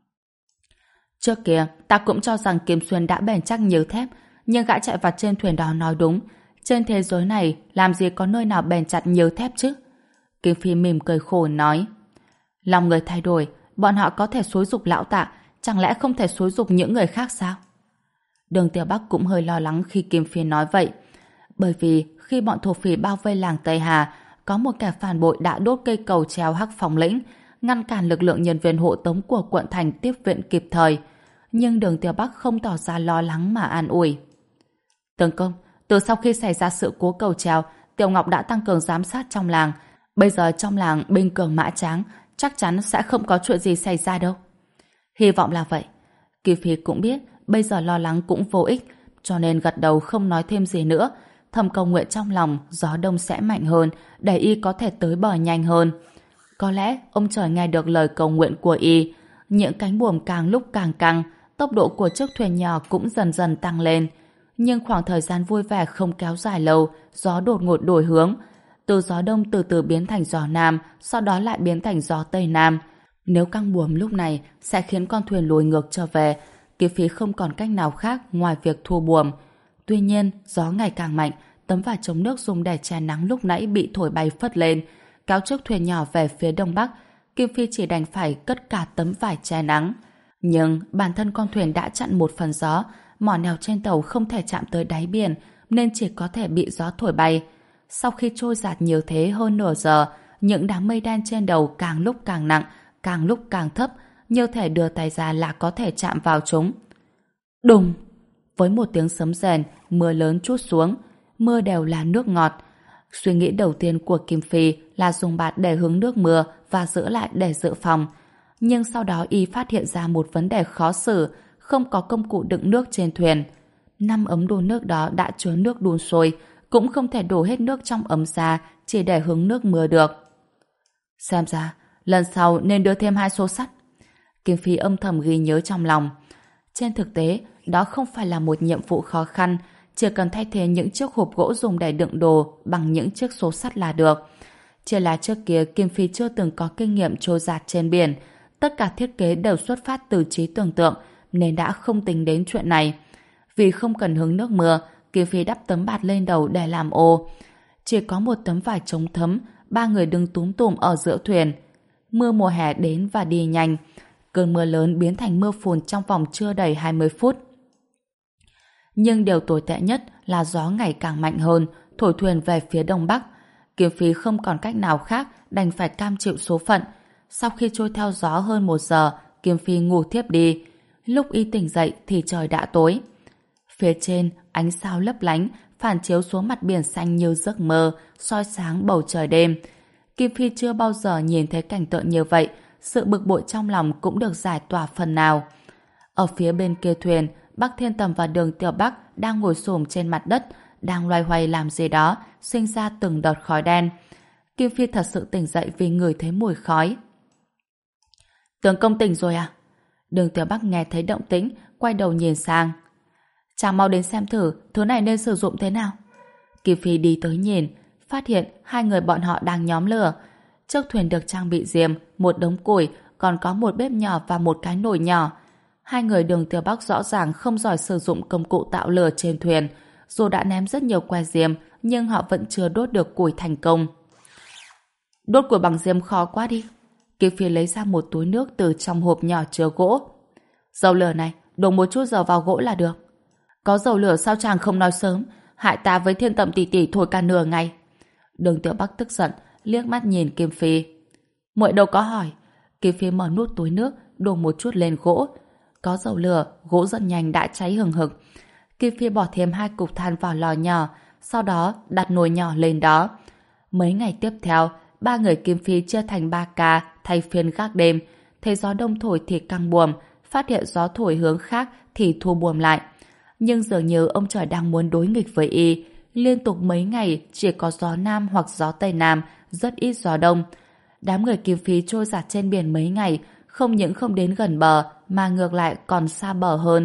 Speaker 1: Trước kia ta cũng cho rằng Kiếm Xuyên đã bền chắc như thép, nhưng gã chạy vặt trên thuyền đó nói đúng. Trên thế giới này làm gì có nơi nào bền chặt như thép chứ? Kim Phi mỉm cười khổ nói. Lòng người thay đổi, bọn họ có thể xúi giục lão Tạ, chẳng lẽ không thể xúi giục những người khác sao? Đường Tiểu Bắc cũng hơi lo lắng khi Kim Phi nói vậy. Bởi vì khi bọn thổ phỉ bao vây làng Tây Hà, có một kẻ phản bội đã đốt cây cầu treo Hắc Phong Lĩnh, ngăn cản lực lượng nhân viên hộ tống của quận thành tiếp viện kịp thời. Nhưng Đường Tiểu Bắc không tỏ ra lo lắng mà an ủi. Tướng công, từ sau khi xảy ra sự cố cầu treo, Tiểu Ngọc đã tăng cường giám sát trong làng. Bây giờ trong làng binh cường mã tráng, chắc chắn sẽ không có chuyện gì xảy ra đâu. Hy vọng là vậy. Kỳ Phi cũng biết bây giờ lo lắng cũng vô ích, cho nên gật đầu không nói thêm gì nữa. Thầm cầu nguyện trong lòng gió đông sẽ mạnh hơn, để y có thể tới bờ nhanh hơn. Có lẽ ông trời nghe được lời cầu nguyện của y. Những cánh buồm càng lúc càng căng, tốc độ của chiếc thuyền nhỏ cũng dần dần tăng lên. Nhưng khoảng thời gian vui vẻ không kéo dài lâu, gió đột ngột đổi hướng. từ gió đông từ từ biến thành gió nam, sau đó lại biến thành gió tây nam. Nếu căng buồm lúc này sẽ khiến con thuyền lùi ngược trở về, Kim Phi không còn cách nào khác ngoài việc thua buồm. Tuy nhiên, gió ngày càng mạnh, tấm vải chống nước dùng để che nắng lúc nãy bị thổi bay phất lên, kéo chiếc thuyền nhỏ về phía đông bắc. Kim Phi chỉ đành phải cất cả tấm vải che nắng. Nhưng bản thân con thuyền đã chặn một phần gió, mỏ neo trên tàu không thể chạm tới đáy biển, nên chỉ có thể bị gió thổi bay. Sau khi trôi dạt nhiều thế hơn nửa giờ, những đám mây đen trên đầu càng lúc càng nặng, càng lúc càng thấp, như thể đưa tay ra là có thể chạm vào chúng. Đùng! Với một tiếng sấm rền, mưa lớn trút xuống. Mưa đều là nước ngọt. Suy nghĩ đầu tiên của Kim Phi là dùng bạt để hứng nước mưa và giữ lại để dự phòng. Nhưng sau đó y phát hiện ra một vấn đề khó xử, không có công cụ đựng nước trên thuyền. Năm ấm đun nước đó đã chứa nước đun sôi, cũng không thể đổ hết nước trong ấm ra chỉ để hứng nước mưa được. Xem ra, lần sau nên đưa thêm hai xô sắt. Kim Phi âm thầm ghi nhớ trong lòng. Trên thực tế, đó không phải là một nhiệm vụ khó khăn, chỉ cần thay thế những chiếc hộp gỗ dùng để đựng đồ bằng những chiếc xô sắt là được. Chỉ là trước kia Kim Phi chưa từng có kinh nghiệm trôi dạt trên biển, tất cả thiết kế đều xuất phát từ trí tưởng tượng nên đã không tính đến chuyện này. Vì không cần hứng nước mưa, Kim Phi đắp tấm bạt lên đầu để làm ô. Chỉ có một tấm vải chống thấm, ba người đứng túm tụm ở giữa thuyền. Mưa mùa hè đến và đi nhanh. Cơn mưa lớn biến thành mưa phùn trong vòng chưa đầy hai mươi phút. Nhưng điều tồi tệ nhất là gió ngày càng mạnh hơn, thổi thuyền về phía đông bắc. Kim Phi không còn cách nào khác, đành phải cam chịu số phận. Sau khi trôi theo gió hơn một giờ, Kim Phi ngủ thiếp đi. Lúc y tỉnh dậy thì trời đã tối. Phía trên, ánh sao lấp lánh, phản chiếu xuống mặt biển xanh như giấc mơ, soi sáng bầu trời đêm. Kim Phi chưa bao giờ nhìn thấy cảnh tượng như vậy, sự bực bội trong lòng cũng được giải tỏa phần nào. Ở phía bên kia thuyền, Bắc Thiên Tầm và Đường Tiểu Bắc đang ngồi xổm trên mặt đất, đang loay hoay làm gì đó, sinh ra từng đợt khói đen. Kim Phi thật sự tỉnh dậy vì ngửi thấy mùi khói. Tướng công tỉnh rồi à? Đường Tiểu Bắc nghe thấy động tĩnh, quay đầu nhìn sang. Chàng mau đến xem thử, thứ này nên sử dụng thế nào. Kim Phi đi tới nhìn, phát hiện hai người bọn họ đang nhóm lửa. Chiếc thuyền được trang bị diêm, một đống củi, còn có một bếp nhỏ và một cái nồi nhỏ. Hai người Đường Tiểu Bắc rõ ràng không giỏi sử dụng công cụ tạo lửa trên thuyền. Dù đã ném rất nhiều que diêm, nhưng họ vẫn chưa đốt được củi thành công. Đốt củi bằng diêm khó quá đi. Kim Phi lấy ra một túi nước từ trong hộp nhỏ chứa gỗ. Dầu lửa này, đổ một chút dầu vào gỗ là được. Có dầu lửa sao chàng không nói sớm, hại ta với Thiên Tầm tỷ tỷ thổi cả nửa ngày. Đường Tiểu Bắc tức giận, liếc mắt nhìn Kim Phi. Muội đâu có hỏi. Kim Phi mở nút túi nước, đổ một chút lên gỗ. Có dầu lửa, gỗ rất nhanh đã cháy hừng hực. Kim Phi bỏ thêm hai cục than vào lò nhỏ, sau đó đặt nồi nhỏ lên đó. Mấy ngày tiếp theo, ba người Kim Phi chia thành ba ca thay phiên gác đêm. Thấy gió đông thổi thì căng buồm, phát hiện gió thổi hướng khác thì thu buồm lại. Nhưng dường như ông trời đang muốn đối nghịch với y. Liên tục mấy ngày chỉ có gió nam hoặc gió tây nam, rất ít gió đông. Đám người Kim Phi trôi dạt trên biển mấy ngày, không những không đến gần bờ mà ngược lại còn xa bờ hơn.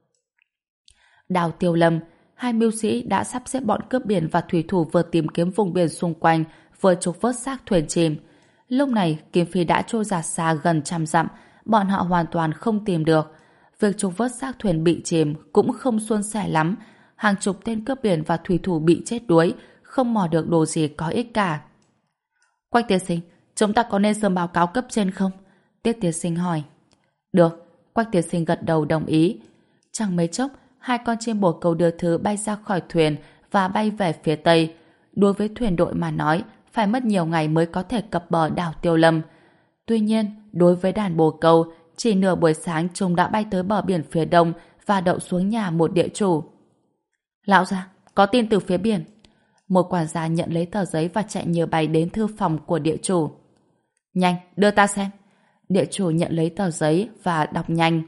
Speaker 1: Đào Tiêu Lâm, hai mưu sĩ đã sắp xếp bọn cướp biển và thủy thủ vừa tìm kiếm vùng biển xung quanh, vừa trục vớt xác thuyền chìm. Lúc này, Kim Phi đã trôi dạt xa gần trăm dặm, bọn họ hoàn toàn không tìm được. Việc trục vớt xác thuyền bị chìm cũng không suôn sẻ lắm. Hàng chục tên cướp biển và thủy thủ bị chết đuối, không mò được đồ gì có ích cả. Quách tiên sinh, chúng ta có nên sớm báo cáo cấp trên không? Tiết tiên sinh hỏi. Được, Quách tiên sinh gật đầu đồng ý. Chẳng mấy chốc, hai con chim bồ câu đưa thứ bay ra khỏi thuyền và bay về phía tây. Đối với thuyền đội mà nói, phải mất nhiều ngày mới có thể cập bờ đảo Tiêu Lâm. Tuy nhiên, đối với đàn bồ câu, chỉ nửa buổi sáng chúng đã bay tới bờ biển phía đông và đậu xuống nhà một địa chủ. Lão gia, có tin từ phía biển. Một quản gia nhận lấy tờ giấy và chạy như bay đến thư phòng của địa chủ. Nhanh, đưa ta xem. Địa chủ nhận lấy tờ giấy và đọc nhanh.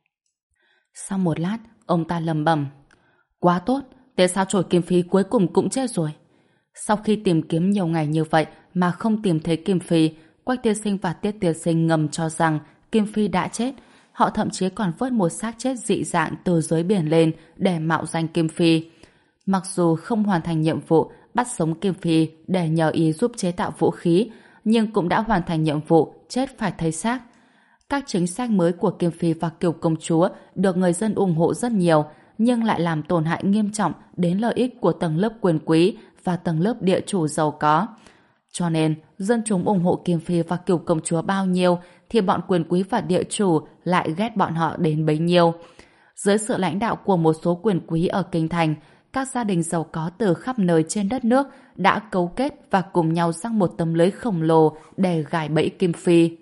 Speaker 1: Sau một lát, ông ta lẩm bẩm. Quá tốt, tại sao chổi Kim Phi cuối cùng cũng chết rồi? Sau khi tìm kiếm nhiều ngày như vậy mà không tìm thấy Kim Phi, Quách tiên sinh và Tiết tiên sinh ngầm cho rằng Kim Phi đã chết. Họ thậm chí còn vớt một xác chết dị dạng từ dưới biển lên để mạo danh Kim Phi. Mặc dù không hoàn thành nhiệm vụ bắt sống Kim Phi để nhờ y giúp chế tạo vũ khí, nhưng cũng đã hoàn thành nhiệm vụ chết phải thấy xác. Các chính sách mới của Kim Phi và Kiều Công Chúa được người dân ủng hộ rất nhiều, nhưng lại làm tổn hại nghiêm trọng đến lợi ích của tầng lớp quyền quý và tầng lớp địa chủ giàu có. Cho nên, dân chúng ủng hộ Kim Phi và Kiều Công Chúa bao nhiêu thì bọn quyền quý và địa chủ lại ghét bọn họ đến bấy nhiêu. Dưới sự lãnh đạo của một số quyền quý ở Kinh Thành, các gia đình giàu có từ khắp nơi trên đất nước đã cấu kết và cùng nhau răng một tấm lưới khổng lồ để gài bẫy Kim Phi.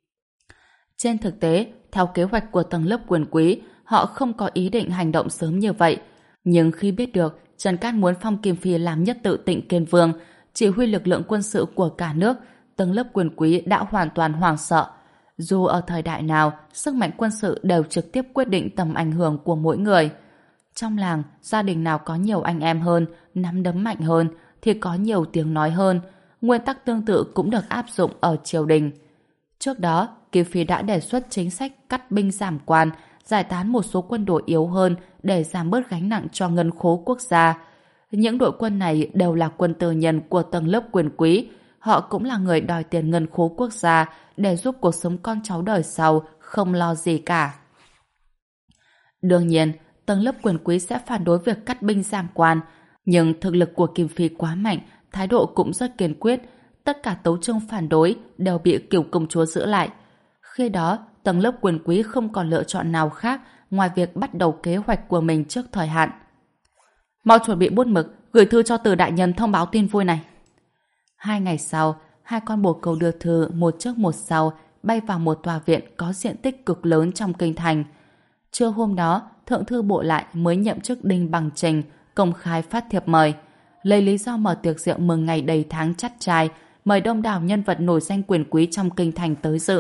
Speaker 1: Trên thực tế, theo kế hoạch của tầng lớp quyền quý, họ không có ý định hành động sớm như vậy. Nhưng khi biết được Trần Cát muốn phong Kim Phi làm nhất tự Tịnh Kiên Vương, chỉ huy lực lượng quân sự của cả nước, tầng lớp quyền quý đã hoàn toàn hoảng sợ. Dù ở thời đại nào, sức mạnh quân sự đều trực tiếp quyết định tầm ảnh hưởng của mỗi người. Trong làng, gia đình nào có nhiều anh em hơn, nắm đấm mạnh hơn, thì có nhiều tiếng nói hơn. Nguyên tắc tương tự cũng được áp dụng ở triều đình. Trước đó, Kim Phi đã đề xuất chính sách cắt binh giảm quan, giải tán một số quân đội yếu hơn để giảm bớt gánh nặng cho ngân khố quốc gia. Những đội quân này đều là quân tư nhân của tầng lớp quyền quý. Họ cũng là người đòi tiền ngân khố quốc gia để giúp cuộc sống con cháu đời sau không lo gì cả. Đương nhiên, tầng lớp quyền quý sẽ phản đối việc cắt binh giảm quan, nhưng thực lực của Kim Phi quá mạnh, thái độ cũng rất kiên quyết. Tất cả tấu chương phản đối đều bị Kiều Công Chúa giữ lại. Khi đó, tầng lớp quyền quý không còn lựa chọn nào khác ngoài việc bắt đầu kế hoạch của mình trước thời hạn. Mau chuẩn bị bút mực, gửi thư cho Từ đại nhân thông báo tin vui này. Hai ngày sau, hai con bồ câu đưa thư một trước một sau bay vào một tòa viện có diện tích cực lớn trong kinh thành. Trưa hôm đó, thượng thư bộ lại mới nhậm chức Đinh Bằng Trình công khai phát thiệp mời, lấy lý do mở tiệc rượu mừng ngày đầy tháng chắt trai, mời đông đảo nhân vật nổi danh quyền quý trong kinh thành tới dự.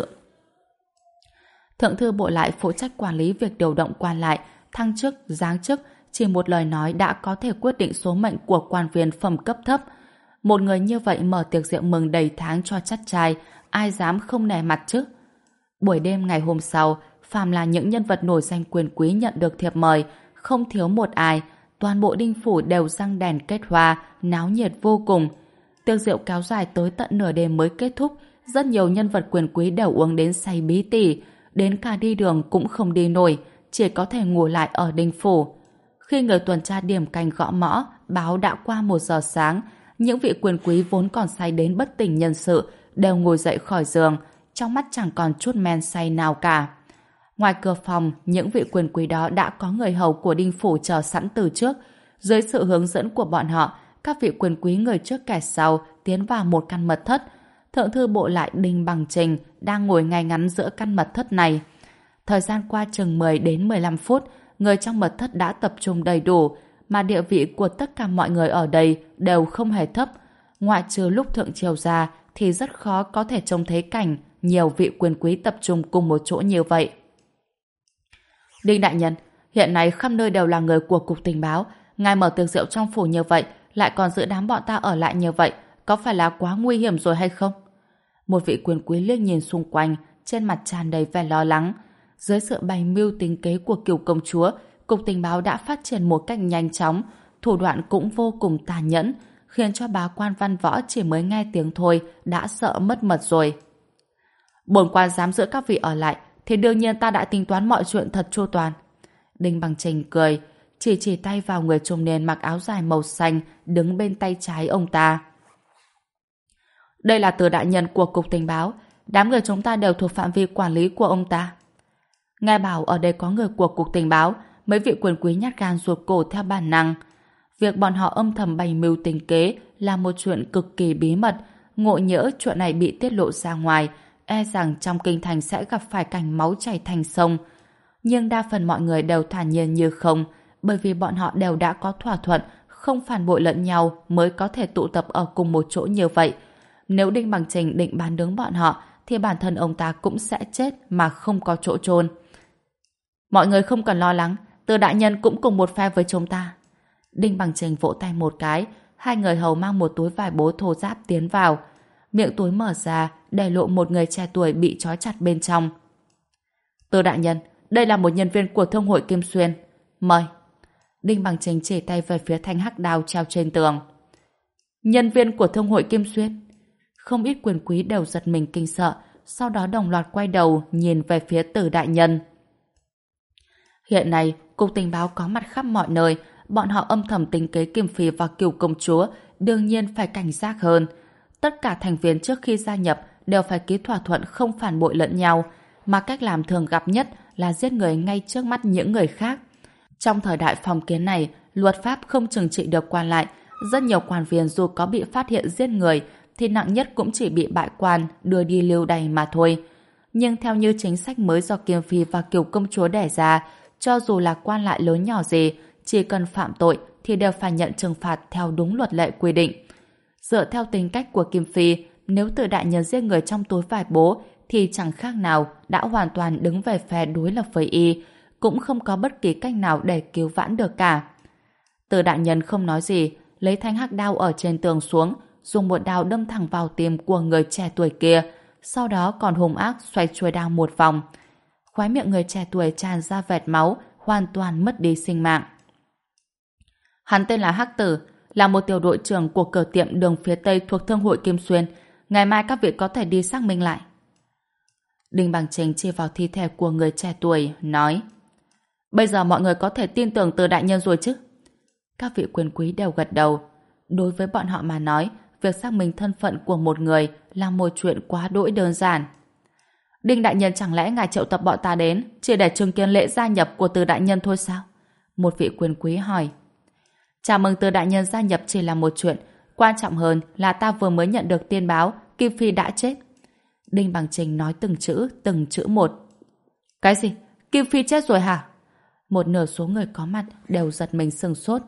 Speaker 1: Thượng thư bộ lại phụ trách quản lý việc điều động quan lại, thăng chức, giáng chức, chỉ một lời nói đã có thể quyết định số mệnh của quan viên phẩm cấp thấp. Một người như vậy mở tiệc rượu mừng đầy tháng cho chắt trai, ai dám không nể mặt chứ? Buổi đêm ngày hôm sau, phàm là những nhân vật nổi danh quyền quý nhận được thiệp mời, không thiếu một ai, toàn bộ đinh phủ đều răng đèn kết hoa, náo nhiệt vô cùng. Tiệc rượu kéo dài tới tận nửa đêm mới kết thúc, rất nhiều nhân vật quyền quý đều uống đến say bí tỉ, đến cả đi đường cũng không đi nổi, chỉ có thể ngủ lại ở đinh phủ. Khi người tuần tra điểm canh gõ mõ, báo đã qua một giờ sáng, những vị quyền quý vốn còn say đến bất tỉnh nhân sự đều ngồi dậy khỏi giường, trong mắt chẳng còn chút men say nào cả. Ngoài cửa phòng, những vị quyền quý đó đã có người hầu của đinh phủ chờ sẵn từ trước. Dưới sự hướng dẫn của bọn họ, các vị quyền quý người trước kẻ sau tiến vào một căn mật thất. Thượng thư bộ lại Đinh Bằng Trình đang ngồi ngay ngắn giữa căn mật thất này. Thời gian qua chừng mười đến mười lăm phút, người trong mật thất đã tập trung đầy đủ, mà địa vị của tất cả mọi người ở đây đều không hề thấp. Ngoại trừ lúc thượng triều ra thì rất khó có thể trông thấy cảnh nhiều vị quyền quý tập trung cùng một chỗ như vậy. Đinh đại nhân, hiện nay khắp nơi đều là người của cục tình báo, ngài mở tiệc rượu trong phủ như vậy, lại còn giữ đám bọn ta ở lại như vậy, có phải là quá nguy hiểm rồi hay không? Một vị quyền quý liếc nhìn xung quanh, trên mặt tràn đầy vẻ lo lắng. Dưới sự bày mưu tính kế của Kiều Công Chúa, cục tình báo đã phát triển một cách nhanh chóng, thủ đoạn cũng vô cùng tàn nhẫn, khiến cho bá quan văn võ chỉ mới nghe tiếng thôi đã sợ mất mật rồi. Bổn quan dám giữ các vị ở lại, thì đương nhiên ta đã tính toán mọi chuyện thật chu toàn. Đinh Bằng Trình cười, chỉ chỉ tay vào người trung niên mặc áo dài màu xanh đứng bên tay trái ông ta. Đây là Từ đại nhân của cục tình báo, đám người chúng ta đều thuộc phạm vi quản lý của ông ta. Nghe bảo ở đây có người của cục tình báo, mấy vị quyền quý nhát gan ruột cổ theo bản năng. Việc bọn họ âm thầm bày mưu tính kế là một chuyện cực kỳ bí mật, ngộ nhỡ chuyện này bị tiết lộ ra ngoài, e rằng trong kinh thành sẽ gặp phải cảnh máu chảy thành sông. Nhưng đa phần mọi người đều thản nhiên như không, bởi vì bọn họ đều đã có thỏa thuận không phản bội lẫn nhau mới có thể tụ tập ở cùng một chỗ như vậy. Nếu Đinh Bằng Trình định bán đứng bọn họ thì bản thân ông ta cũng sẽ chết mà không có chỗ chôn. Mọi người không cần lo lắng, Từ đại nhân cũng cùng một phe với chúng ta. Đinh Bằng Trình vỗ tay một cái, hai người hầu mang một túi vải bố thô ráp tiến vào. Miệng túi mở ra, để lộ một người trẻ tuổi bị trói chặt bên trong. Từ đại nhân, đây là một nhân viên của Thương hội Kim Xuyên. Mời. Đinh Bằng Trình chỉ tay về phía thanh hắc đao treo trên tường. Nhân viên của Thương hội Kim Xuyên. Không ít quyền quý đều giật mình kinh sợ, sau đó đồng loạt quay đầu nhìn về phía Từ đại nhân. Hiện nay, cục tình báo có mặt khắp mọi nơi, bọn họ âm thầm tính kế Kim Phi và Cửu công chúa, đương nhiên phải cảnh giác hơn. Tất cả thành viên trước khi gia nhập đều phải ký thỏa thuận không phản bội lẫn nhau, mà cách làm thường gặp nhất là giết người ngay trước mắt những người khác. Trong thời đại phong kiến này, luật pháp không trừng trị được quan lại, rất nhiều quan viên dù có bị phát hiện giết người thì nặng nhất cũng chỉ bị bãi quan, đưa đi lưu đày mà thôi. Nhưng theo như chính sách mới do Kim Phi và Cửu công chúa đẻ ra, cho dù là quan lại lớn nhỏ gì, chỉ cần phạm tội thì đều phải nhận trừng phạt theo đúng luật lệ quy định. Dựa theo tính cách của Kim Phi, nếu Từ đại nhân giết người trong túi vải bố thì chẳng khác nào đã hoàn toàn đứng về phe đối lập với y, cũng không có bất kỳ cách nào để cứu vãn được cả. Từ đại nhân không nói gì, lấy thanh hắc đao ở trên tường xuống, dùng một đao đâm thẳng vào tim của người trẻ tuổi kia, sau đó còn hung ác xoay chuôi đao một vòng. Khóe miệng người trẻ tuổi tràn ra vệt máu, hoàn toàn mất đi sinh mạng. Hắn tên là Hắc Tử, là một tiểu đội trưởng của cửa tiệm đường phía Tây thuộc Thương hội Kim Xuyên. Ngày mai các vị có thể đi xác minh lại. Đinh Bằng Trình chỉ vào thi thể của người trẻ tuổi, nói: Bây giờ mọi người có thể tin tưởng Từ đại nhân rồi chứ? Các vị quyền quý đều gật đầu. Đối với bọn họ mà nói, việc xác minh thân phận của một người là một chuyện quá đỗi đơn giản. Đinh đại nhân, chẳng lẽ ngài triệu tập bọn ta đến chỉ để chứng kiến lễ gia nhập của Từ đại nhân thôi sao? Một vị quyền quý hỏi. Chào mừng Từ đại nhân gia nhập chỉ là một chuyện, quan trọng hơn là ta vừa mới nhận được tin báo Kim Phi đã chết. Đinh Bằng Trình nói từng chữ, từng chữ một. Cái gì? Kim Phi chết rồi hả? Một nửa số người có mặt đều giật mình sửng sốt.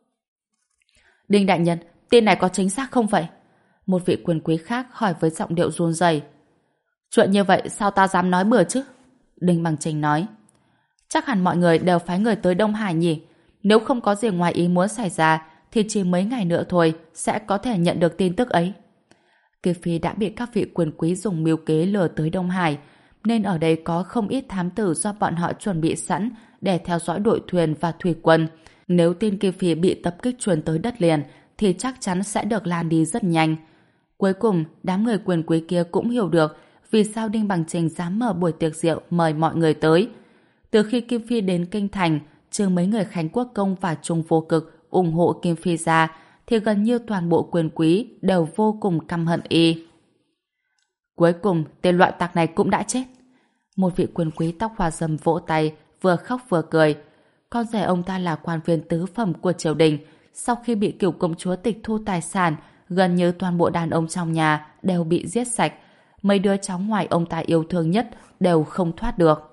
Speaker 1: Đinh đại nhân, tin này có chính xác không vậy? Một vị quyền quý khác hỏi với giọng điệu run rẩy. Chuyện như vậy sao ta dám nói bừa chứ? Đinh Bằng Trình nói. Chắc hẳn mọi người đều phái người tới Đông Hải nhỉ? Nếu không có gì ngoài ý muốn xảy ra thì chỉ mấy ngày nữa thôi sẽ có thể nhận được tin tức ấy. Kiều Phi đã bị các vị quyền quý dùng mưu kế lừa tới Đông Hải, nên ở đây có không ít thám tử do bọn họ chuẩn bị sẵn để theo dõi đội thuyền và thủy quân. Nếu tin Kiều Phi bị tập kích truyền tới đất liền thì chắc chắn sẽ được lan đi rất nhanh. Cuối cùng, đám người quyền quý kia cũng hiểu được vì sao Đinh Bằng Trình dám mở buổi tiệc rượu mời mọi người tới. Từ khi Kim Phi đến Kinh Thành, trừ mấy người Khánh Quốc Công và Trung Vô Cực ủng hộ Kim Phi ra, thì gần như toàn bộ quyền quý đều vô cùng căm hận y. Cuối cùng, tên loại tặc này cũng đã chết. Một vị quyền quý tóc hoa râm vỗ tay, vừa khóc vừa cười. Con rể ông ta là quan viên tứ phẩm của triều đình. Sau khi bị Cửu công chúa tịch thu tài sản, gần như toàn bộ đàn ông trong nhà đều bị giết sạch. Mấy đứa cháu ngoại ông ta yêu thương nhất đều không thoát được.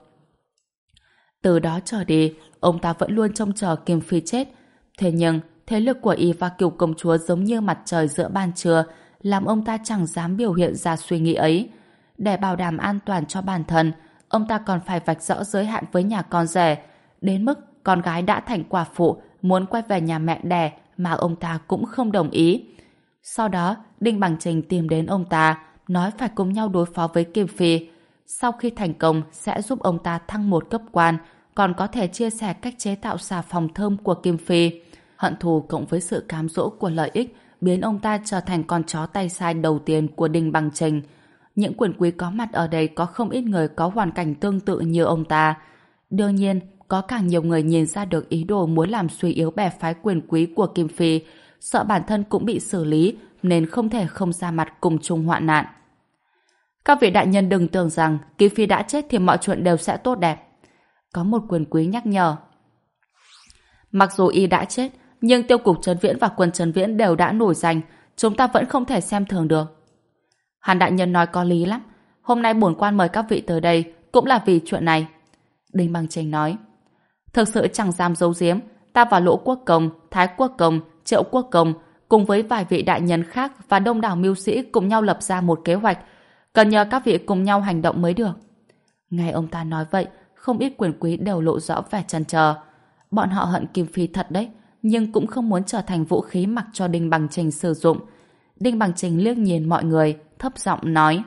Speaker 1: Từ đó trở đi, ông ta vẫn luôn trông chờ Kim Phi chết. Thế nhưng, thế lực của y và Cửu công chúa giống như mặt trời giữa ban trưa, làm ông ta chẳng dám biểu hiện ra suy nghĩ ấy. Để bảo đảm an toàn cho bản thân, ông ta còn phải vạch rõ giới hạn với nhà con rể, đến mức con gái đã thành quả phụ muốn quay về nhà mẹ đẻ mà ông ta cũng không đồng ý. Sau đó, Đinh Bằng Trình tìm đến ông ta, nói phải cùng nhau đối phó với Kim Phi. Sau khi thành công sẽ giúp ông ta thăng một cấp quan, còn có thể chia sẻ cách chế tạo xà phòng thơm của Kim Phi. Hận thù cộng với sự cám dỗ của lợi ích biến ông ta trở thành con chó tay sai đầu tiên của Đinh Bằng Trình. Những quyền quý có mặt ở đây có không ít người có hoàn cảnh tương tự như ông ta. Đương nhiên, có càng nhiều người nhìn ra được ý đồ muốn làm suy yếu bè phái quyền quý của Kim Phi, sợ bản thân cũng bị xử lý nên không thể không ra mặt cùng chung hoạn nạn. Các vị đại nhân đừng tưởng rằng Kim Phi đã chết thì mọi chuyện đều sẽ tốt đẹp. Có một quyền quý nhắc nhở. Mặc dù y đã chết, nhưng tiêu cục Trấn Viễn và quân Trấn Viễn đều đã nổi danh, chúng ta vẫn không thể xem thường được. Hàn đại nhân nói có lý lắm. Hôm nay bổn quan mời các vị tới đây cũng là vì chuyện này. Đinh Bằng Trình nói. Thực sự chẳng dám giấu giếm, ta và Lỗ Quốc Công, Thái Quốc Công, Triệu Quốc Công cùng với vài vị đại nhân khác và đông đảo mưu sĩ cùng nhau lập ra một kế hoạch, cần nhờ các vị cùng nhau hành động mới được. Nghe ông ta nói vậy, không ít quyền quý đều lộ rõ vẻ chần chờ. Bọn họ hận Kim Phi thật đấy, nhưng cũng không muốn trở thành vũ khí mặc cho Đinh Bằng Trình sử dụng. Đinh Bằng Trình liếc nhìn mọi người, thấp giọng nói.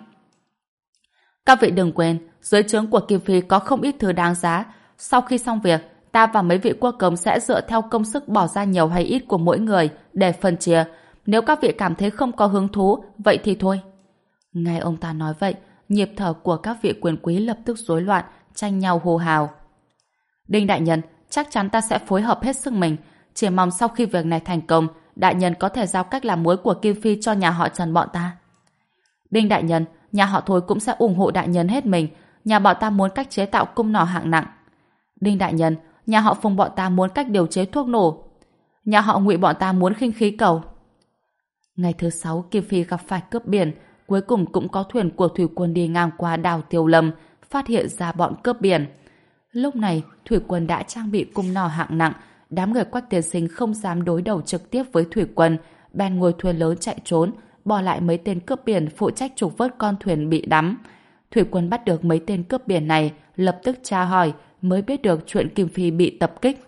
Speaker 1: Các vị đừng quên, dưới trướng của Kim Phi có không ít thứ đáng giá. Sau khi xong việc, ta và mấy vị quốc công sẽ dựa theo công sức bỏ ra nhiều hay ít của mỗi người để phân chia. Nếu các vị cảm thấy không có hứng thú, vậy thì thôi. Nghe ông ta nói vậy, nhịp thở của các vị quyền quý lập tức rối loạn, tranh nhau hô hào. Đinh đại nhân, chắc chắn ta sẽ phối hợp hết sức mình. Chỉ mong sau khi việc này thành công, đại nhân có thể giao cách làm muối của Kim Phi cho nhà họ Trần bọn ta. Đinh đại nhân, nhà họ Thôi cũng sẽ ủng hộ đại nhân hết mình. Nhà bọn ta muốn cách chế tạo cung nỏ hạng nặng. Đinh đại nhân, nhà họ Phùng bọn ta muốn cách điều chế thuốc nổ. Nhà họ Ngụy bọn ta muốn khinh khí cầu. Ngày thứ sáu, Kim Phi gặp phải cướp biển. Cuối cùng cũng có thuyền của thủy quân đi ngang qua đảo Tiêu Lâm, phát hiện ra bọn cướp biển. Lúc này, thủy quân đã trang bị cung nỏ hạng nặng. Đám người Quách tiên sinh không dám đối đầu trực tiếp với thủy quân, bèn ngồi thuyền lớn chạy trốn, bỏ lại mấy tên cướp biển phụ trách trục vớt con thuyền bị đắm. Thủy quân bắt được mấy tên cướp biển này, lập tức tra hỏi, mới biết được chuyện Kim Phi bị tập kích.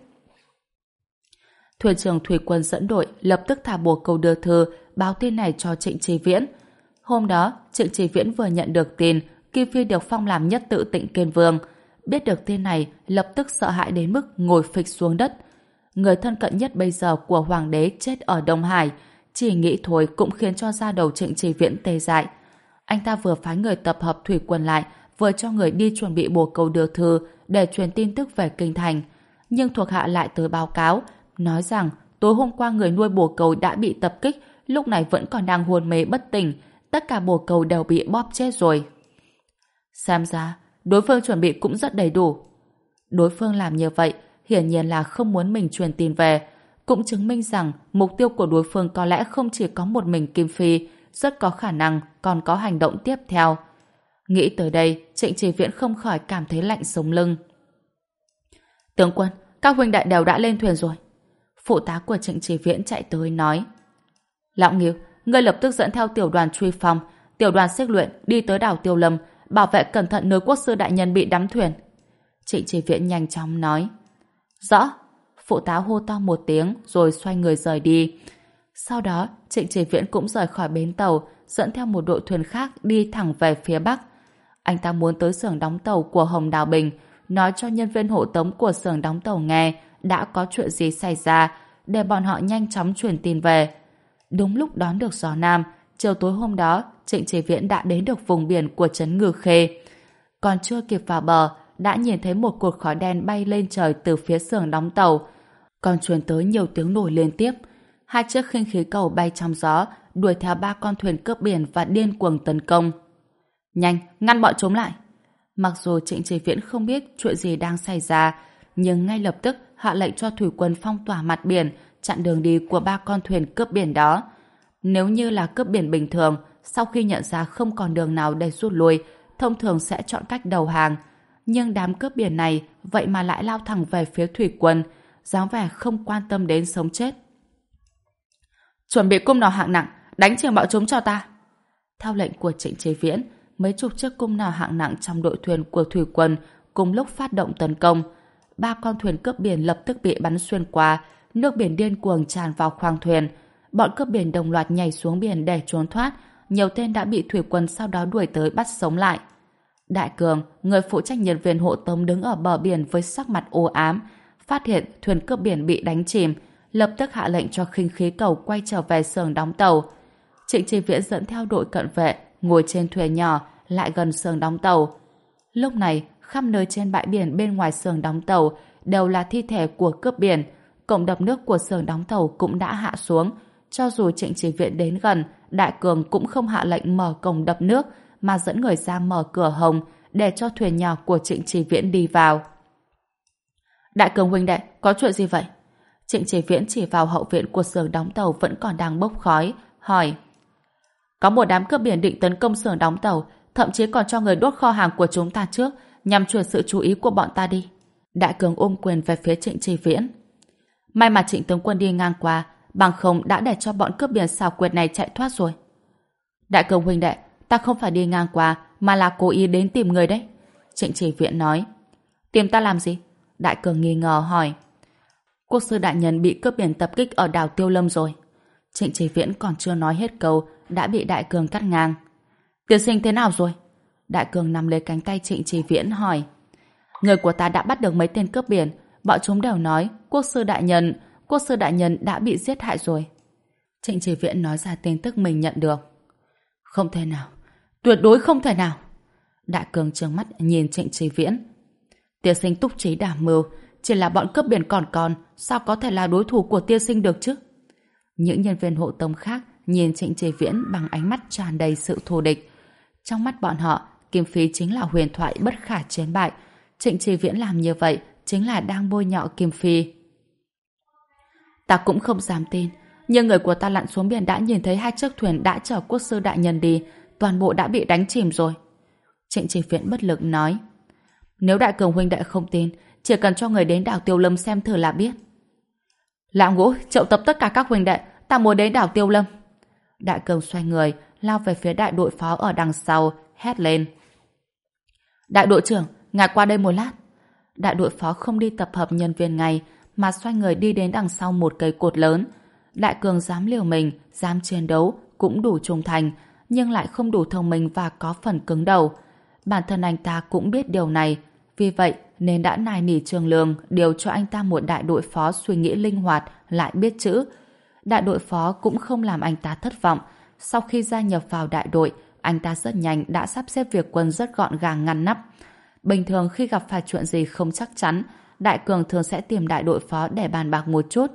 Speaker 1: Thuyền trưởng thủy quân dẫn đội lập tức thả bồ câu đưa thư báo tin này cho Trịnh Chí Viễn. Hôm đó, Trịnh Chí Viễn vừa nhận được tin Kim Phi được phong làm nhất tự Tịnh Kiên Vương. Biết được tin này, lập tức sợ hãi đến mức ngồi phịch xuống đất. Người thân cận nhất bây giờ của hoàng đế chết ở Đông Hải, chỉ nghĩ thôi cũng khiến cho da đầu Trịnh Chí Viễn tê dại. Anh ta vừa phái người tập hợp thủy quân lại, vừa cho người đi chuẩn bị bồ câu đưa thư để truyền tin tức về kinh thành. Nhưng thuộc hạ lại tới báo cáo, nói rằng tối hôm qua người nuôi bồ câu đã bị tập kích, lúc này vẫn còn đang hôn mê bất tỉnh, tất cả bồ câu đều bị bóp chết rồi. Xem ra, đối phương chuẩn bị cũng rất đầy đủ. Đối phương làm như vậy, hiển nhiên là không muốn mình truyền tin về, cũng chứng minh rằng mục tiêu của đối phương có lẽ không chỉ có một mình Kim Phi, rất có khả năng còn có hành động tiếp theo. Nghĩ tới đây, Trịnh Chí Viễn không khỏi cảm thấy lạnh sống lưng. Tướng quân, các huynh đại đều đã lên thuyền rồi. Phụ tá của Trịnh Chí Viễn chạy tới nói. Lão Nghiêu, ngươi lập tức dẫn theo tiểu đoàn truy phong, tiểu đoàn xích luyện đi tới đảo Tiêu Lâm, bảo vệ cẩn thận nơi quốc sư đại nhân bị đắm thuyền. Trịnh Chí Viễn nhanh chóng nói. Rõ. Phụ tá hô to một tiếng rồi xoay người rời đi. Sau đó, Trịnh Chí Viễn cũng rời khỏi bến tàu, dẫn theo một đội thuyền khác đi thẳng về phía bắc. Anh ta muốn tới xưởng đóng tàu của Hồng Đào Bình, nói cho nhân viên hộ tống của xưởng đóng tàu nghe đã có chuyện gì xảy ra, để bọn họ nhanh chóng truyền tin về. Đúng lúc đón được gió nam, chiều tối hôm đó, Trịnh Chí Viễn đã đến được vùng biển của trấn Ngư Khê. Còn chưa kịp vào bờ, đã nhìn thấy một cột khói đen bay lên trời từ phía xưởng đóng tàu. Còn truyền tới nhiều tiếng nổ liên tiếp. Hai chiếc khinh khí cầu bay trong gió, đuổi theo ba con thuyền cướp biển và điên cuồng tấn công. Nhanh, ngăn bọn chúng lại! Mặc dù Trịnh Chí Viễn không biết chuyện gì đang xảy ra, nhưng ngay lập tức hạ lệnh cho thủy quân phong tỏa mặt biển, chặn đường đi của ba con thuyền cướp biển đó. Nếu như là cướp biển bình thường, sau khi nhận ra không còn đường nào để rút lui, thông thường sẽ chọn cách đầu hàng. Nhưng đám cướp biển này vậy mà lại lao thẳng về phía thủy quân, dáng vẻ không quan tâm đến sống chết. Chuẩn bị cung nỏ hạng nặng, đánh chìm bọn chúng cho ta. Theo lệnh của Trịnh Chí Viễn, mấy chục chiếc cung nỏ hạng nặng trong đội thuyền của thủy quân cùng lúc phát động tấn công. Ba con thuyền cướp biển lập tức bị bắn xuyên qua, nước biển điên cuồng tràn vào khoang thuyền. Bọn cướp biển đồng loạt nhảy xuống biển để trốn thoát, nhiều tên đã bị thủy quân sau đó đuổi tới bắt sống lại. Đại Cường, người phụ trách nhân viên hộ tống đứng ở bờ biển với sắc mặt u ám, phát hiện thuyền cướp biển bị đánh chìm, lập tức hạ lệnh cho khinh khí cầu quay trở về xưởng đóng tàu. Trịnh Chí Viễn dẫn theo đội cận vệ ngồi trên thuyền nhỏ lại gần xưởng đóng tàu. Lúc này, khắp nơi trên bãi biển bên ngoài xưởng đóng tàu đều là thi thể của cướp biển. Cổng đập nước của xưởng đóng tàu cũng đã hạ xuống. Cho dù Trịnh Chí Viễn đến gần, Đại Cường cũng không hạ lệnh mở cổng đập nước, mà dẫn người ra mở cửa hồng để cho thuyền nhỏ của Trịnh Chí Viễn đi vào. Đại Cường huynh đệ, có chuyện gì vậy? Trịnh Chí Viễn chỉ vào hậu viện của xưởng đóng tàu vẫn còn đang bốc khói, hỏi. Có một đám cướp biển định tấn công xưởng đóng tàu, thậm chí còn cho người đốt kho hàng của chúng ta trước, nhằm chuyển sự chú ý của bọn ta đi. Đại Cường ôm quyền về phía Trịnh Chí Viễn. May mà Trịnh tướng quân đi ngang qua, bằng không đã để cho bọn cướp biển xảo quyệt này chạy thoát rồi. Đại Cường huynh đệ, ta không phải đi ngang qua, mà là cố ý đến tìm người đấy. Trịnh Chí Viễn nói. Tìm ta làm gì? Đại Cường nghi ngờ hỏi. Quốc sư đại nhân bị cướp biển tập kích ở đảo Tiêu Lâm rồi. Trịnh Chí Viễn còn chưa nói hết câu đã bị Đại Cường cắt ngang. Tiên sinh thế nào rồi? Đại Cường nắm lấy cánh tay Trịnh Chí Viễn hỏi. Người của ta đã bắt được mấy tên cướp biển, bọn chúng đều nói quốc sư đại nhân, quốc sư đại nhân đã bị giết hại rồi. Trịnh Chỉ Viễn nói ra tin tức mình nhận được. Không thể nào, tuyệt đối không thể nào. Đại Cường trừng mắt nhìn Trịnh Chỉ Viễn. Tiên sinh túc trí đảm mưu, chỉ là bọn cướp biển còn còn, sao có thể là đối thủ của tiên sinh được chứ? Những nhân viên hộ tống khác nhìn Trịnh Chỉ Viễn bằng ánh mắt tràn đầy sự thù địch. Trong mắt bọn họ, Kim Phi chính là huyền thoại bất khả chiến bại. Trịnh Chỉ Viễn làm như vậy chính là đang bôi nhọ Kim Phi. Ta cũng không dám tin, nhưng người của ta lặn xuống biển đã nhìn thấy hai chiếc thuyền đã chở quốc sư đại nhân đi, toàn bộ đã bị đánh chìm rồi. Trịnh Chỉ Viễn bất lực nói. Nếu Đại Cường huynh đệ không tin, chỉ cần cho người đến đảo Tiêu Lâm xem thử là biết. Lão Ngũ, triệu tập tất cả các huynh đệ, ta muốn đến đảo Tiêu Lâm. Đại Cường xoay người, lao về phía đại đội phó ở đằng sau, hét lên. Đại đội trưởng, ngài qua đây một lát. Đại đội phó không đi tập hợp nhân viên ngay, mà xoay người đi đến đằng sau một cây cột lớn. Đại Cường dám liều mình, dám chiến đấu, cũng đủ trung thành, nhưng lại không đủ thông minh và có phần cứng đầu. Bản thân anh ta cũng biết điều này, vì vậy nên đã nài nỉ Trường Lương điều cho anh ta một đại đội phó suy nghĩ linh hoạt, lại biết chữ. Đại đội phó cũng không làm anh ta thất vọng. Sau khi gia nhập vào đại đội, anh ta rất nhanh đã sắp xếp việc quân rất gọn gàng ngăn nắp. Bình thường khi gặp phải chuyện gì không chắc chắn, Đại Cường thường sẽ tìm đại đội phó để bàn bạc một chút.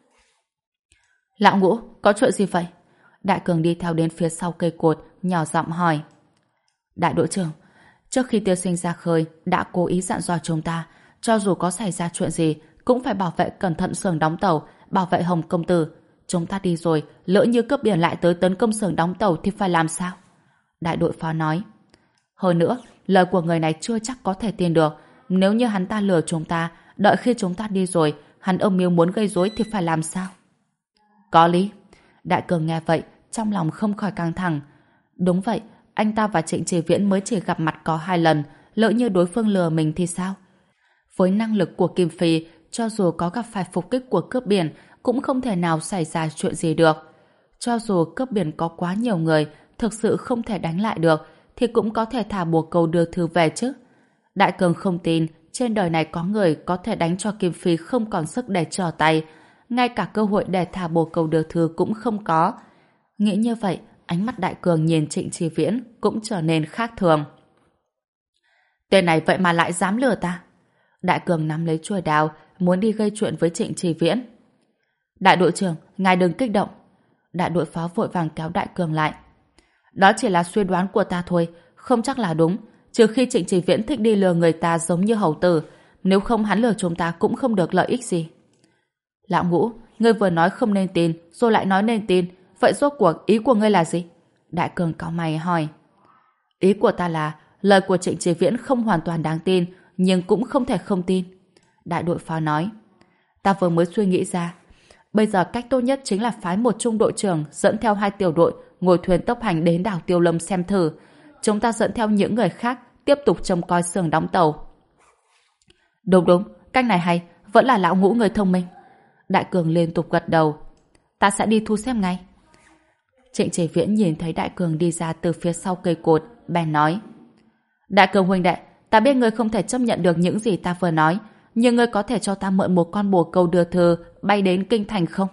Speaker 1: Lão Ngũ, có chuyện gì vậy? Đại Cường đi theo đến phía sau cây cột, nhỏ giọng hỏi. Đại đội trưởng, trước khi Tiêu Sinh ra khơi đã cố ý dặn dò chúng ta, cho dù có xảy ra chuyện gì cũng phải bảo vệ cẩn thận xưởng đóng tàu, bảo vệ Hồng công tử. Chúng ta đi rồi, lỡ như cướp biển lại tới tấn công xưởng đóng tàu thì phải làm sao? Đại đội phó nói. Hơn nữa, lời của người này chưa chắc có thể tin được. Nếu như hắn ta lừa chúng ta, đợi khi chúng ta đi rồi, hắn âm mưu muốn gây rối thì phải làm sao? Có lý. Đại Cường nghe vậy, trong lòng không khỏi căng thẳng. Đúng vậy, anh ta và Trịnh Chỉ Viễn mới chỉ gặp mặt có hai lần, lỡ như đối phương lừa mình thì sao? Với năng lực của Kim Phi, cho dù có gặp phải phục kích của cướp biển, cũng không thể nào xảy ra chuyện gì được. Cho dù cướp biển có quá nhiều người, thực sự không thể đánh lại được, thì cũng có thể thả bồ câu đưa thư về chứ. Đại Cường không tin trên đời này có người có thể đánh cho Kim Phi không còn sức để trở tay, ngay cả cơ hội để thả bồ câu đưa thư cũng không có. Nghĩ như vậy, ánh mắt Đại Cường nhìn Trịnh Chỉ Viễn cũng trở nên khác thường. Tên này vậy mà lại dám lừa ta. Đại Cường nắm lấy chuôi đao, muốn đi gây chuyện với Trịnh Chỉ Viễn. Đại đội trưởng, ngài đừng kích động. Đại đội phó vội vàng kéo Đại Cường lại. Đó chỉ là suy đoán của ta thôi, không chắc là đúng, trừ khi Trịnh Chỉ Viễn thích đi lừa người ta giống như hầu tử, nếu không hắn lừa chúng ta cũng không được lợi ích gì. Lão Ngũ, ngươi vừa nói không nên tin, rồi lại nói nên tin, vậy rốt cuộc ý của ngươi là gì? Đại Cường cau mày hỏi. Ý của ta là, lời của Trịnh Chỉ Viễn không hoàn toàn đáng tin, nhưng cũng không thể không tin. Đại đội phó nói. Ta vừa mới suy nghĩ ra, bây giờ cách tốt nhất chính là phái một trung đội trưởng dẫn theo hai tiểu đội ngồi thuyền tốc hành đến đảo Tiêu Lâm xem thử. Chúng ta dẫn theo những người khác tiếp tục trông coi xưởng đóng tàu. Đúng đúng, cách này hay, vẫn là lão Ngũ người thông minh. Đại Cường liên tục gật đầu. Ta sẽ đi thu xếp ngay. Trịnh Chỉ Viễn nhìn thấy Đại Cường đi ra từ phía sau cây cột, bèn nói. Đại Cường huynh đệ, ta biết ngươi không thể chấp nhận được những gì ta vừa nói, nhưng ngươi có thể cho ta mượn một con bồ câu đưa thư bay đến kinh thành không?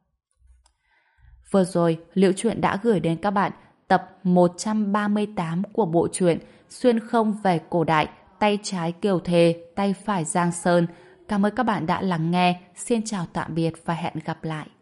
Speaker 1: Vừa rồi, Liễu Chuyện đã gửi đến các bạn tập một trăm ba mươi tám của bộ truyện Xuyên không về cổ đại, tay trái Kiều Thề, tay phải Giang Sơn. Cảm ơn các bạn đã lắng nghe. Xin chào tạm biệt và hẹn gặp lại.